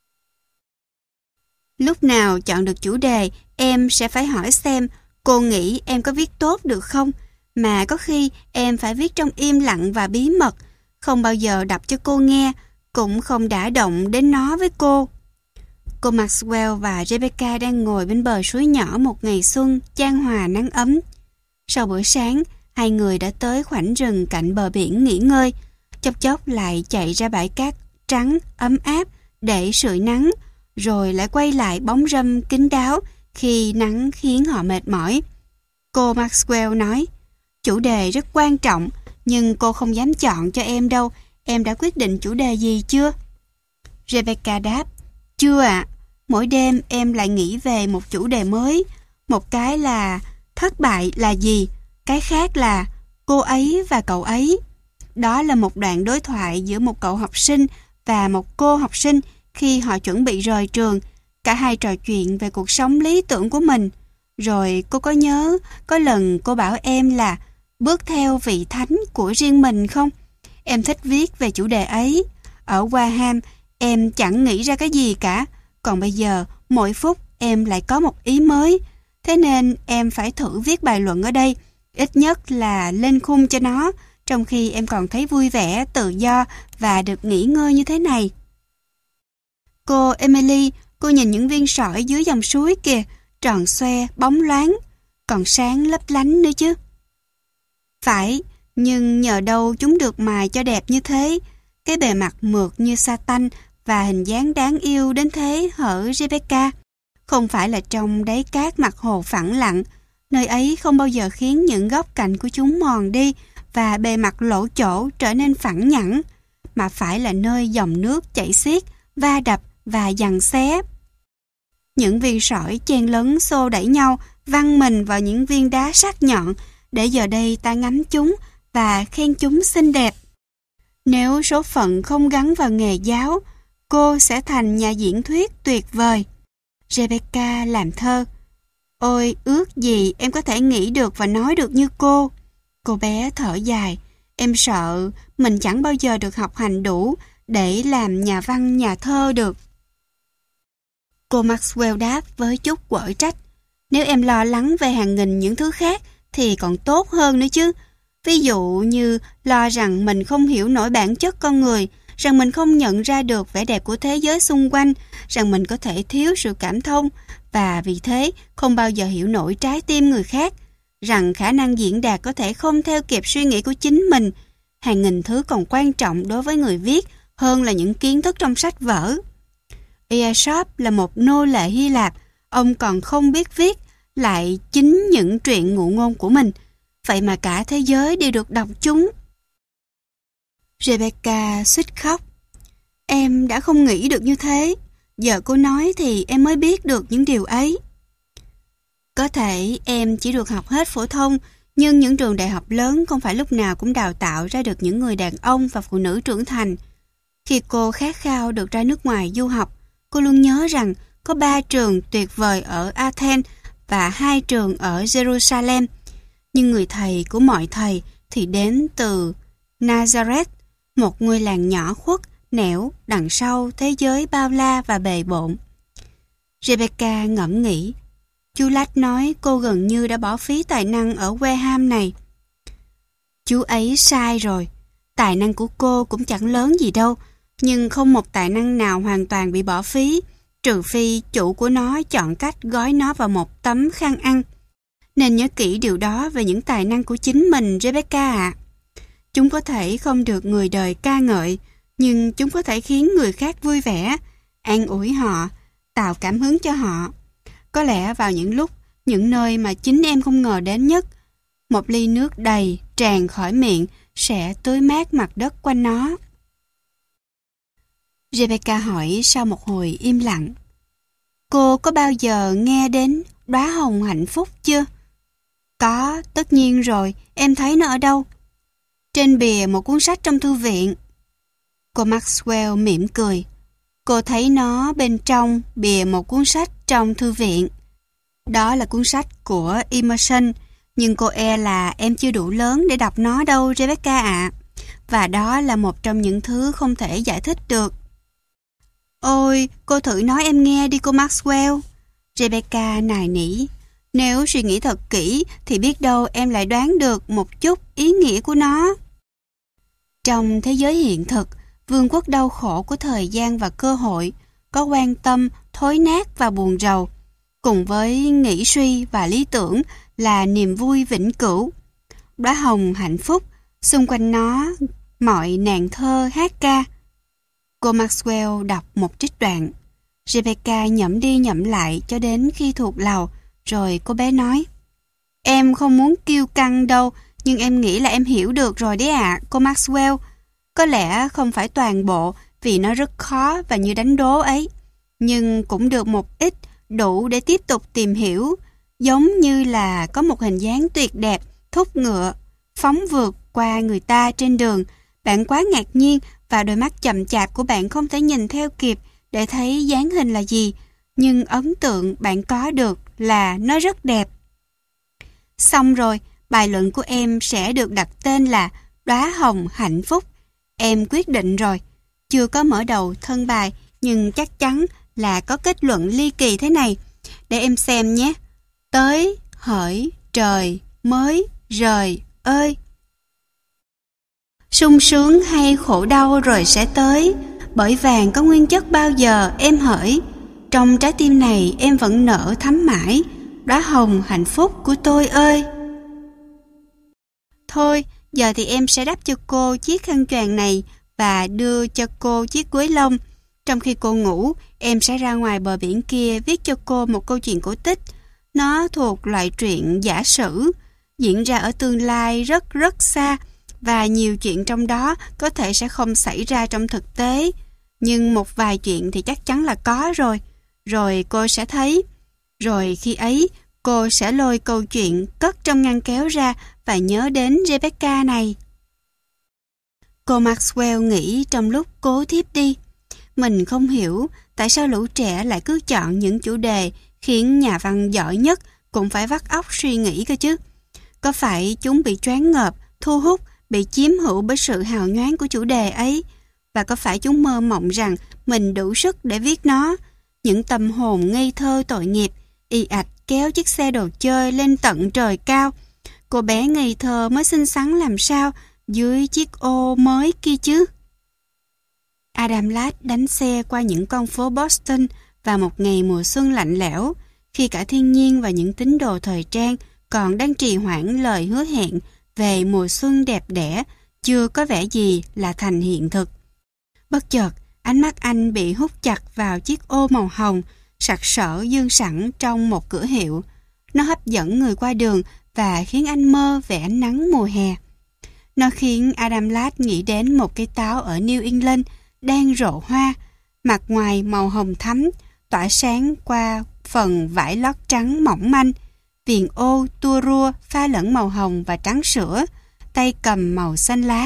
Lúc nào chọn được chủ đề, em sẽ phải hỏi xem cô nghĩ em có viết tốt được không, mà có khi em phải viết trong im lặng và bí mật, không bao giờ đọc cho cô nghe, cũng không đả động đến nó với cô. Cô Maxwell và Rebecca đang ngồi bên bờ suối nhỏ một ngày xuân chan hòa nắng ấm. Sau bữa sáng, hai người đã tới khoảnh rừng cạnh bờ biển nghỉ ngơi, chốc chốc lại chạy ra bãi cát trắng ấm áp để sưởi nắng, rồi lại quay lại bóng râm kín đáo khi nắng khiến họ mệt mỏi. Cô Maxwell nói, chủ đề rất quan trọng, nhưng cô không dám chọn cho em đâu. Em đã quyết định chủ đề gì chưa? Rebecca đáp, chưa ạ. Mỗi đêm em lại nghĩ về một chủ đề mới. Một cái là thất bại là gì, cái khác là cô ấy và cậu ấy. Đó là một đoạn đối thoại giữa một cậu học sinh và một cô học sinh khi họ chuẩn bị rời trường. Cả hai trò chuyện về cuộc sống lý tưởng của mình. Rồi cô có nhớ có lần cô bảo em là bước theo vị thánh của riêng mình không? Em thích viết về chủ đề ấy. Ở Warham em chẳng nghĩ ra cái gì cả. Còn bây giờ mỗi phút em lại có một ý mới. Thế nên em phải thử viết bài luận ở đây, ít nhất là lên khung cho nó, trong khi em còn thấy vui vẻ, tự do và được nghỉ ngơi như thế này. Cô Emily, cô nhìn những viên sỏi dưới dòng suối kìa, tròn xoe, bóng loáng, còn sáng lấp lánh nữa chứ. Phải, nhưng nhờ đâu chúng được mài cho đẹp như thế. Cái bề mặt mượt như sa tanh và hình dáng đáng yêu đến thế hở Rebecca. Không phải là trong đáy cát mặt hồ phẳng lặng, nơi ấy không bao giờ khiến những góc cạnh của chúng mòn đi và bề mặt lỗ chỗ trở nên phẳng nhẵn, mà phải là nơi dòng nước chảy xiết, va đập và giằng xé. Những viên sỏi chen lấn xô đẩy nhau, văng mình vào những viên đá sắc nhọn, để giờ đây ta ngắm chúng và khen chúng xinh đẹp. Nếu số phận không gắn vào nghề giáo, cô sẽ thành nhà diễn thuyết tuyệt vời. Rebecca làm thơ. Ôi, ước gì em có thể nghĩ được và nói được như cô. Cô bé thở dài. Em sợ mình chẳng bao giờ được học hành đủ để làm nhà văn nhà thơ được. Cô Maxwell đáp với chút quở trách. Nếu em lo lắng về hàng nghìn những thứ khác thì còn tốt hơn nữa chứ. Ví dụ như lo rằng mình không hiểu nổi bản chất con người, rằng mình không nhận ra được vẻ đẹp của thế giới xung quanh, rằng mình có thể thiếu sự cảm thông và vì thế không bao giờ hiểu nổi trái tim người khác, rằng khả năng diễn đạt có thể không theo kịp suy nghĩ của chính mình. Hàng nghìn thứ còn quan trọng đối với người viết hơn là những kiến thức trong sách vở. Aesop là một nô lệ Hy Lạp, ông còn không biết viết lại chính những truyện ngụ ngôn của mình, vậy mà cả thế giới đều được đọc chúng. Rebecca suýt khóc. Em đã không nghĩ được như thế. Giờ cô nói thì em mới biết được những điều ấy. Có thể em chỉ được học hết phổ thông, nhưng những trường đại học lớn không phải lúc nào cũng đào tạo ra được những người đàn ông và phụ nữ trưởng thành. Khi cô khát khao được ra nước ngoài du học, cô luôn nhớ rằng có ba trường tuyệt vời ở Athens và hai trường ở Jerusalem. Nhưng người thầy của mọi thầy thì đến từ Nazareth, một ngôi làng nhỏ khuất, nẻo đằng sau thế giới bao la và bề bộn. Rebecca ngẫm nghĩ. Chú Lách nói cô gần như đã bỏ phí tài năng ở Warham này. Chú ấy sai rồi. Tài năng của cô cũng chẳng lớn gì đâu, nhưng không một tài năng nào hoàn toàn bị bỏ phí, trừ phi chủ của nó chọn cách gói nó vào một tấm khăn ăn. Nên nhớ kỹ điều đó về những tài năng của chính mình, Rebecca ạ. Chúng có thể không được người đời ca ngợi, nhưng chúng có thể khiến người khác vui vẻ, an ủi họ, tạo cảm hứng cho họ. Có lẽ vào những lúc, những nơi mà chính em không ngờ đến nhất, một ly nước đầy tràn khỏi miệng sẽ tưới mát mặt đất quanh nó. Rebecca hỏi sau một hồi im lặng. Cô có bao giờ nghe đến đóa hồng hạnh phúc chưa? Có, tất nhiên rồi, em thấy nó ở đâu? Trên bìa một cuốn sách trong thư viện. Cô Maxwell mỉm cười. Cô thấy nó bên trong bìa một cuốn sách trong thư viện. Đó là cuốn sách của Emerson, nhưng cô e là em chưa đủ lớn để đọc nó đâu, Rebecca ạ. Và đó là một trong những thứ không thể giải thích được. Ôi, cô thử nói em nghe đi cô Maxwell. Rebecca nài nỉ. Nếu suy nghĩ thật kỹ thì biết đâu em lại đoán được một chút ý nghĩa của nó. Trong thế giới hiện thực, vương quốc đau khổ của thời gian và cơ hội, có quan tâm, thối nát và buồn rầu, cùng với nghĩ suy và lý tưởng là niềm vui vĩnh cửu. Đóa hồng hạnh phúc, xung quanh nó mọi nàng thơ hát ca. Cô Maxwell đọc một trích đoạn. Rebecca nhẩm đi nhẩm lại cho đến khi thuộc lòng, rồi cô bé nói: Em không muốn kiêu căng đâu, nhưng em nghĩ là em hiểu được rồi đấy ạ, à, cô Maxwell. Có lẽ không phải toàn bộ vì nó rất khó và như đánh đố ấy, nhưng cũng được một ít đủ để tiếp tục tìm hiểu, giống như là có một hình dáng tuyệt đẹp, thúc ngựa, phóng vượt qua người ta trên đường. Bạn quá ngạc nhiên và đôi mắt chậm chạp của bạn không thể nhìn theo kịp để thấy dáng hình là gì, nhưng ấn tượng bạn có được là nó rất đẹp. Xong rồi, bài luận của em sẽ được đặt tên là Đóa hồng hạnh phúc. Em quyết định rồi. Chưa có mở đầu thân bài, nhưng chắc chắn là có kết luận ly kỳ thế này. Để em xem nhé. Tới, hỡi, trời, mới, rời, ơi. Sung sướng hay khổ đau rồi sẽ tới, bởi vàng có nguyên chất bao giờ em hỡi. Trong trái tim này em vẫn nở thắm mãi, đóa hồng hạnh phúc của tôi ơi. Thôi, giờ thì em sẽ đắp cho cô chiếc khăn choàng này và đưa cho cô chiếc gối lông. Trong khi cô ngủ, em sẽ ra ngoài bờ biển kia viết cho cô một câu chuyện cổ tích. Nó thuộc loại truyện giả sử, diễn ra ở tương lai rất rất xa, và nhiều chuyện trong đó có thể sẽ không xảy ra trong thực tế. Nhưng một vài chuyện thì chắc chắn là có rồi. Rồi cô sẽ thấy. Rồi khi ấy, cô sẽ lôi câu chuyện cất trong ngăn kéo ra và nhớ đến Rebecca này. Cô Maxwell nghĩ trong lúc cố thiếp đi. Mình không hiểu tại sao lũ trẻ lại cứ chọn những chủ đề khiến nhà văn giỏi nhất cũng phải vắt óc suy nghĩ cơ chứ. Có phải chúng bị choáng ngợp, thu hút, bị chiếm hữu bởi sự hào nhoáng của chủ đề ấy? Và có phải chúng mơ mộng rằng mình đủ sức để viết nó? Những tâm hồn ngây thơ tội nghiệp, ì ạch kéo chiếc xe đồ chơi lên tận trời cao. Cô bé ngây thơ mới xinh xắn làm sao dưới chiếc ô mới kia chứ? Adam Ladd đánh xe qua những con phố Boston vào một ngày mùa xuân lạnh lẽo, khi cả thiên nhiên và những tín đồ thời trang còn đang trì hoãn lời hứa hẹn về mùa xuân đẹp đẽ, chưa có vẻ gì là thành hiện thực. Bất chợt, ánh mắt anh bị hút chặt vào chiếc ô màu hồng, sặc sỡ dương sẵn trong một cửa hiệu. Nó hấp dẫn người qua đường và khiến anh mơ về ánh nắng mùa hè. Nó khiến Adam Ladd nghĩ đến một cây táo ở New England đang rộ hoa, mặt ngoài màu hồng thắm, tỏa sáng qua phần vải lót trắng mỏng manh, viền ô tua rua pha lẫn màu hồng và trắng sữa, tay cầm màu xanh lá.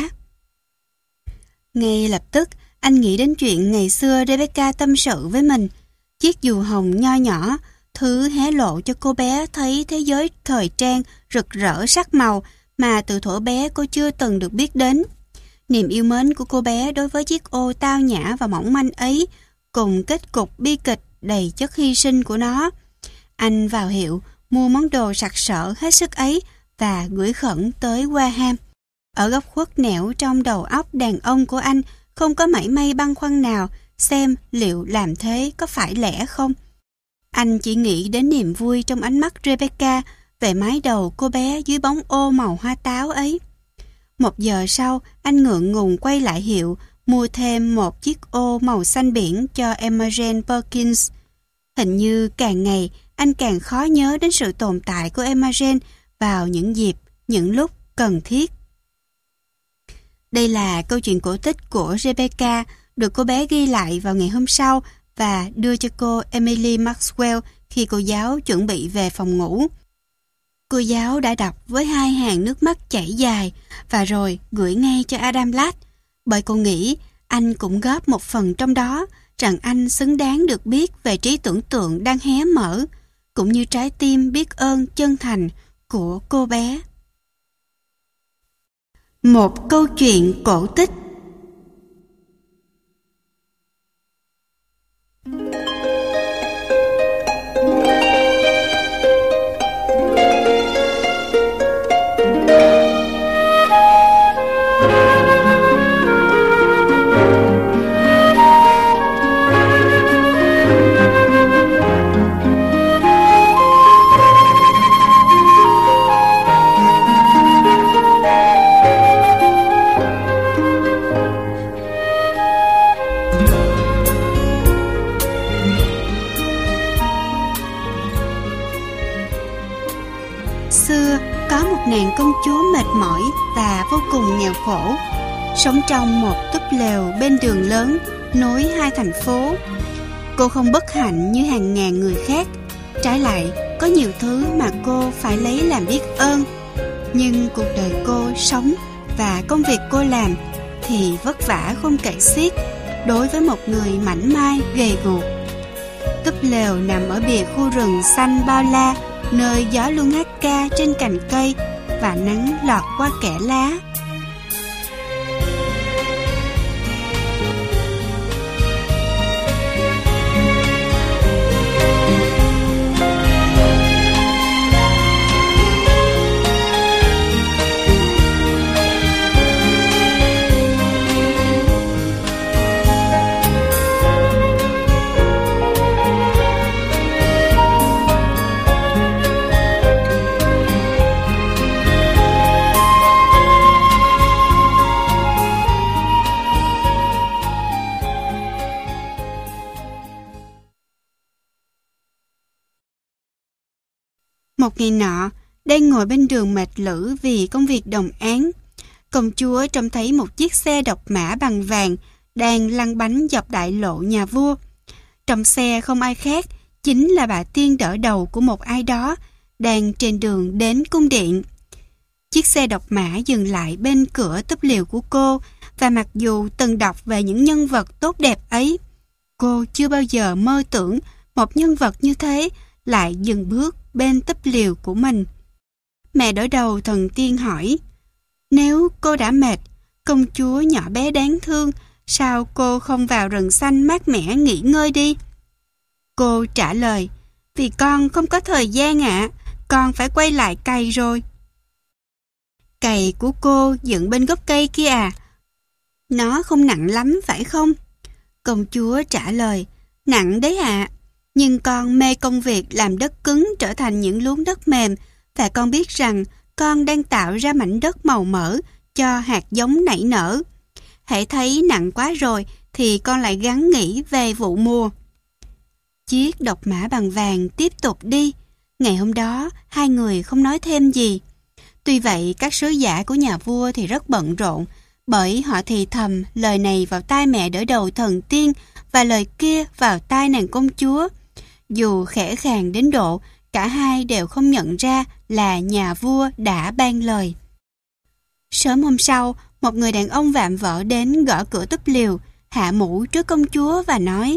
Ngay lập tức, anh nghĩ đến chuyện ngày xưa Rebecca tâm sự với mình. Chiếc dù hồng nho nhỏ, thứ hé lộ cho cô bé thấy thế giới thời trang rực rỡ sắc màu mà từ thuở bé cô chưa từng được biết đến. Niềm yêu mến của cô bé đối với chiếc ô tao nhã và mỏng manh ấy, cùng kết cục bi kịch đầy chất hy sinh của nó. Anh vào hiệu, mua món đồ sặc sỡ hết sức ấy và gửi khẩn tới Wareham. Ở góc khuất nẻo trong đầu óc đàn ông của anh không có mảy may băn khoăn nào xem liệu làm thế có phải lẽ không. Anh chỉ nghĩ đến niềm vui trong ánh mắt Rebecca về mái đầu cô bé dưới bóng ô màu hoa táo ấy. Một giờ sau, anh ngượng ngùng quay lại hiệu, mua thêm một chiếc ô màu xanh biển cho Emma Jane Perkins. Hình như càng ngày, anh càng khó nhớ đến sự tồn tại của Imogen vào những dịp, những lúc cần thiết. Đây là câu chuyện cổ tích của Rebecca, được cô bé ghi lại vào ngày hôm sau và đưa cho cô Emily Maxwell khi cô giáo chuẩn bị về phòng ngủ. Cô giáo đã đọc với hai hàng nước mắt chảy dài và rồi gửi ngay cho Adam Ladd, bởi cô nghĩ anh cũng góp một phần trong đó, rằng anh xứng đáng được biết về trí tưởng tượng đang hé mở, cũng như trái tim biết ơn chân thành của cô bé. Một câu chuyện cổ tích. Xưa có một nàng công chúa mệt mỏi và vô cùng nghèo khổ, sống trong một túp lều bên đường lớn nối hai thành phố. Cô không bất hạnh như hàng ngàn người khác, trái lại có nhiều thứ mà cô phải lấy làm biết ơn. Nhưng cuộc đời cô sống và công việc cô làm thì vất vả không kể xiết đối với một người mảnh mai gầy guộc. Túp lều nằm ở bìa khu rừng xanh bao la, nơi gió luôn hát ca trên cành cây và nắng lọt qua kẽ lá. Một ngày nọ, đang ngồi bên đường mệt lử vì công việc đồng áng, công chúa trông thấy một chiếc xe độc mã bằng vàng đang lăn bánh dọc đại lộ nhà vua. Trong xe không ai khác, chính là bà tiên đỡ đầu của một ai đó đang trên đường đến cung điện. Chiếc xe độc mã dừng lại bên cửa túp lều của cô, và mặc dù từng đọc về những nhân vật tốt đẹp ấy, cô chưa bao giờ mơ tưởng một nhân vật như thế lại dừng bước bên túp lều của mình. Mẹ đỡ đầu thần tiên hỏi: "Nếu cô đã mệt, công chúa nhỏ bé đáng thương, sao cô không vào rừng xanh mát mẻ nghỉ ngơi đi?" Cô trả lời: "Vì con không có thời gian ạ, à, con phải quay lại cày rồi." "Cày của cô dựng bên gốc cây kia à? Nó không nặng lắm phải không?" Công chúa trả lời: "Nặng đấy ạ. À. Nhưng con mê công việc làm đất cứng trở thành những luống đất mềm, và con biết rằng con đang tạo ra mảnh đất màu mỡ cho hạt giống nảy nở. Hễ thấy nặng quá rồi thì con lại gắng nghĩ về vụ mùa." Chiếc độc mã bằng vàng tiếp tục đi. Ngày hôm đó, hai người không nói thêm gì. Tuy vậy, các sứ giả của nhà vua thì rất bận rộn, bởi họ thì thầm lời này vào tai mẹ đỡ đầu thần tiên và lời kia vào tai nàng công chúa. Dù khẽ khàng đến độ cả hai đều không nhận ra là nhà vua đã ban lời. Sớm hôm sau, một người đàn ông vạm vỡ đến gõ cửa túp lều, hạ mũ trước công chúa và nói: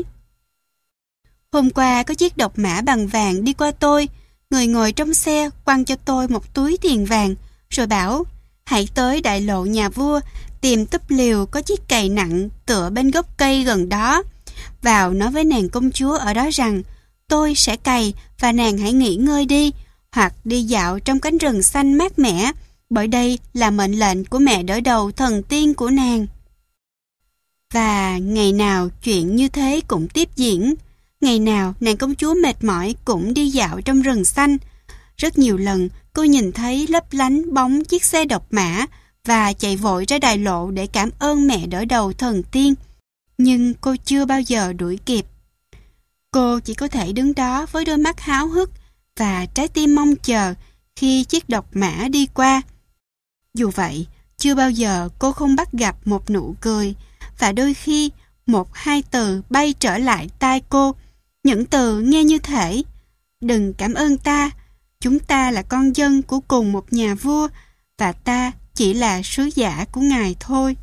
"Hôm qua có chiếc độc mã bằng vàng đi qua tôi. Người ngồi trong xe quăng cho tôi một túi tiền vàng, rồi bảo: hãy tới đại lộ nhà vua, tìm túp lều có chiếc cày nặng tựa bên gốc cây gần đó. Vào nói với nàng công chúa ở đó rằng tôi sẽ cày và nàng hãy nghỉ ngơi đi, hoặc đi dạo trong cánh rừng xanh mát mẻ, bởi đây là mệnh lệnh của mẹ đỡ đầu thần tiên của nàng." Và ngày nào chuyện như thế cũng tiếp diễn. Ngày nào nàng công chúa mệt mỏi cũng đi dạo trong rừng xanh. Rất nhiều lần cô nhìn thấy lấp lánh bóng chiếc xe độc mã và chạy vội ra đại lộ để cảm ơn mẹ đỡ đầu thần tiên. Nhưng cô chưa bao giờ đuổi kịp. Cô chỉ có thể đứng đó với đôi mắt háo hức và trái tim mong chờ khi chiếc độc mã đi qua. Dù vậy, chưa bao giờ cô không bắt gặp một nụ cười, và đôi khi một hai từ bay trở lại tai cô, những từ nghe như thể: đừng cảm ơn ta, chúng ta là con dân của cùng một nhà vua, và ta chỉ là sứ giả của ngài thôi.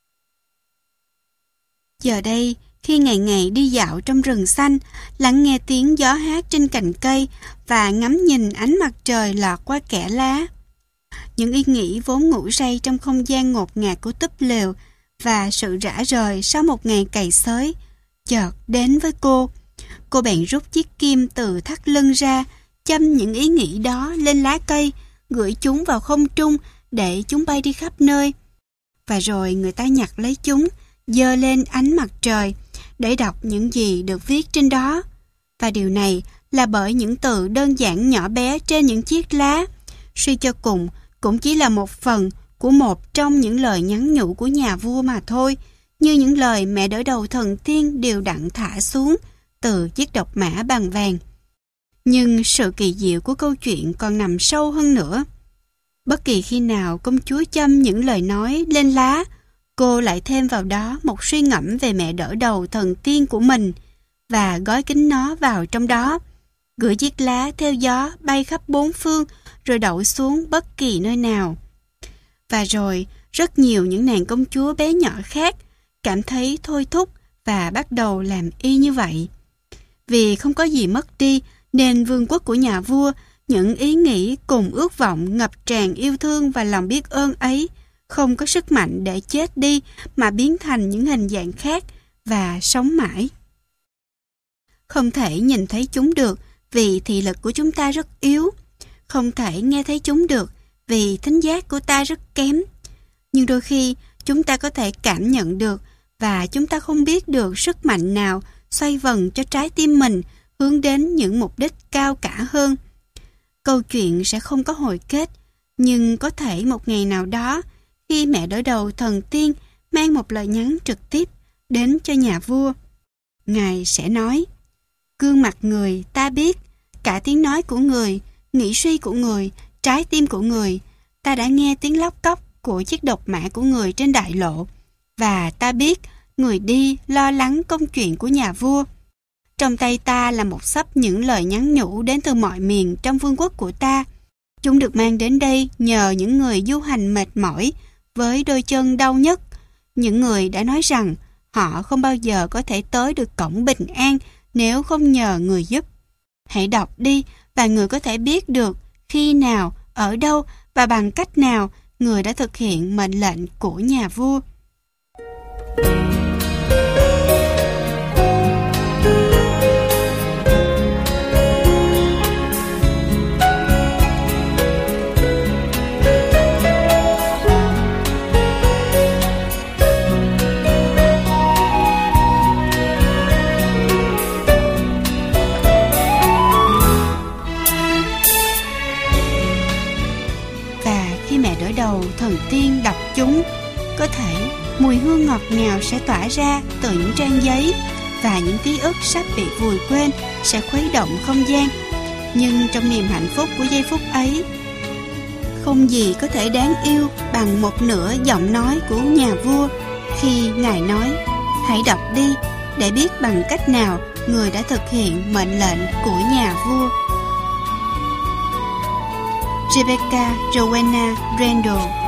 Giờ đây, khi ngày ngày đi dạo trong rừng xanh, lắng nghe tiếng gió hát trên cành cây và ngắm nhìn ánh mặt trời lọt qua kẽ lá, những ý nghĩ vốn ngủ say trong không gian ngột ngạt của túp lều và sự rã rời sau một ngày cày xới chợt đến với cô. Cô bèn rút chiếc kim từ thắt lưng ra, châm những ý nghĩ đó lên lá cây, gửi chúng vào không trung để chúng bay đi khắp nơi. Và rồi người ta nhặt lấy chúng, giơ lên ánh mặt trời để đọc những gì được viết trên đó. Và điều này là bởi những từ đơn giản nhỏ bé trên những chiếc lá, suy cho cùng cũng chỉ là một phần của một trong những lời nhắn nhủ của nhà vua mà thôi, như những lời mẹ đỡ đầu thần tiên đều đặn thả xuống từ chiếc độc mã bằng vàng. Nhưng sự kỳ diệu của câu chuyện còn nằm sâu hơn nữa. Bất kỳ khi nào công chúa châm những lời nói lên lá, cô lại thêm vào đó một suy ngẫm về mẹ đỡ đầu thần tiên của mình và gói kín nó vào trong đó, gửi chiếc lá theo gió bay khắp bốn phương rồi đậu xuống bất kỳ nơi nào. Và rồi, rất nhiều những nàng công chúa bé nhỏ khác cảm thấy thôi thúc và bắt đầu làm y như vậy. Vì không có gì mất đi, nên vương quốc của nhà vua, những ý nghĩ cùng ước vọng ngập tràn yêu thương và lòng biết ơn ấy không có sức mạnh để chết đi mà biến thành những hình dạng khác và sống mãi. Không thể nhìn thấy chúng được vì thị lực của chúng ta rất yếu. Không thể nghe thấy chúng được vì thính giác của ta rất kém. Nhưng đôi khi chúng ta có thể cảm nhận được, và chúng ta không biết được sức mạnh nào xoay vần cho trái tim mình hướng đến những mục đích cao cả hơn. Câu chuyện sẽ không có hồi kết, nhưng có thể một ngày nào đó, khi mẹ đỡ đầu thần tiên mang một lời nhắn trực tiếp đến cho nhà vua, ngài sẽ nói: gương mặt người ta biết, cả tiếng nói của người, nghĩ suy của người, trái tim của người. Ta đã nghe tiếng lóc cóc của chiếc độc mã của người trên đại lộ, và ta biết người đi lo lắng công chuyện của nhà vua. Trong tay ta là một xấp những lời nhắn nhủ đến từ mọi miền trong vương quốc của ta. Chúng được mang đến đây nhờ những người du hành mệt mỏi với đôi chân đau nhức, những người đã nói rằng họ không bao giờ có thể tới được cổng bình an nếu không nhờ người giúp. Hãy đọc đi và người có thể biết được khi nào, ở đâu và bằng cách nào người đã thực hiện mệnh lệnh của nhà vua. Đầu thần tiên đọc chúng, có thể mùi hương ngọt ngào sẽ tỏa ra từ những trang giấy, và những ký ức sắp bị vùi quên sẽ khuấy động không gian. Nhưng trong niềm hạnh phúc của giây phút ấy, không gì có thể đáng yêu bằng một nửa giọng nói của nhà vua khi ngài nói: hãy đọc đi để biết bằng cách nào người đã thực hiện mệnh lệnh của nhà vua. Rebecca Rowena Randall.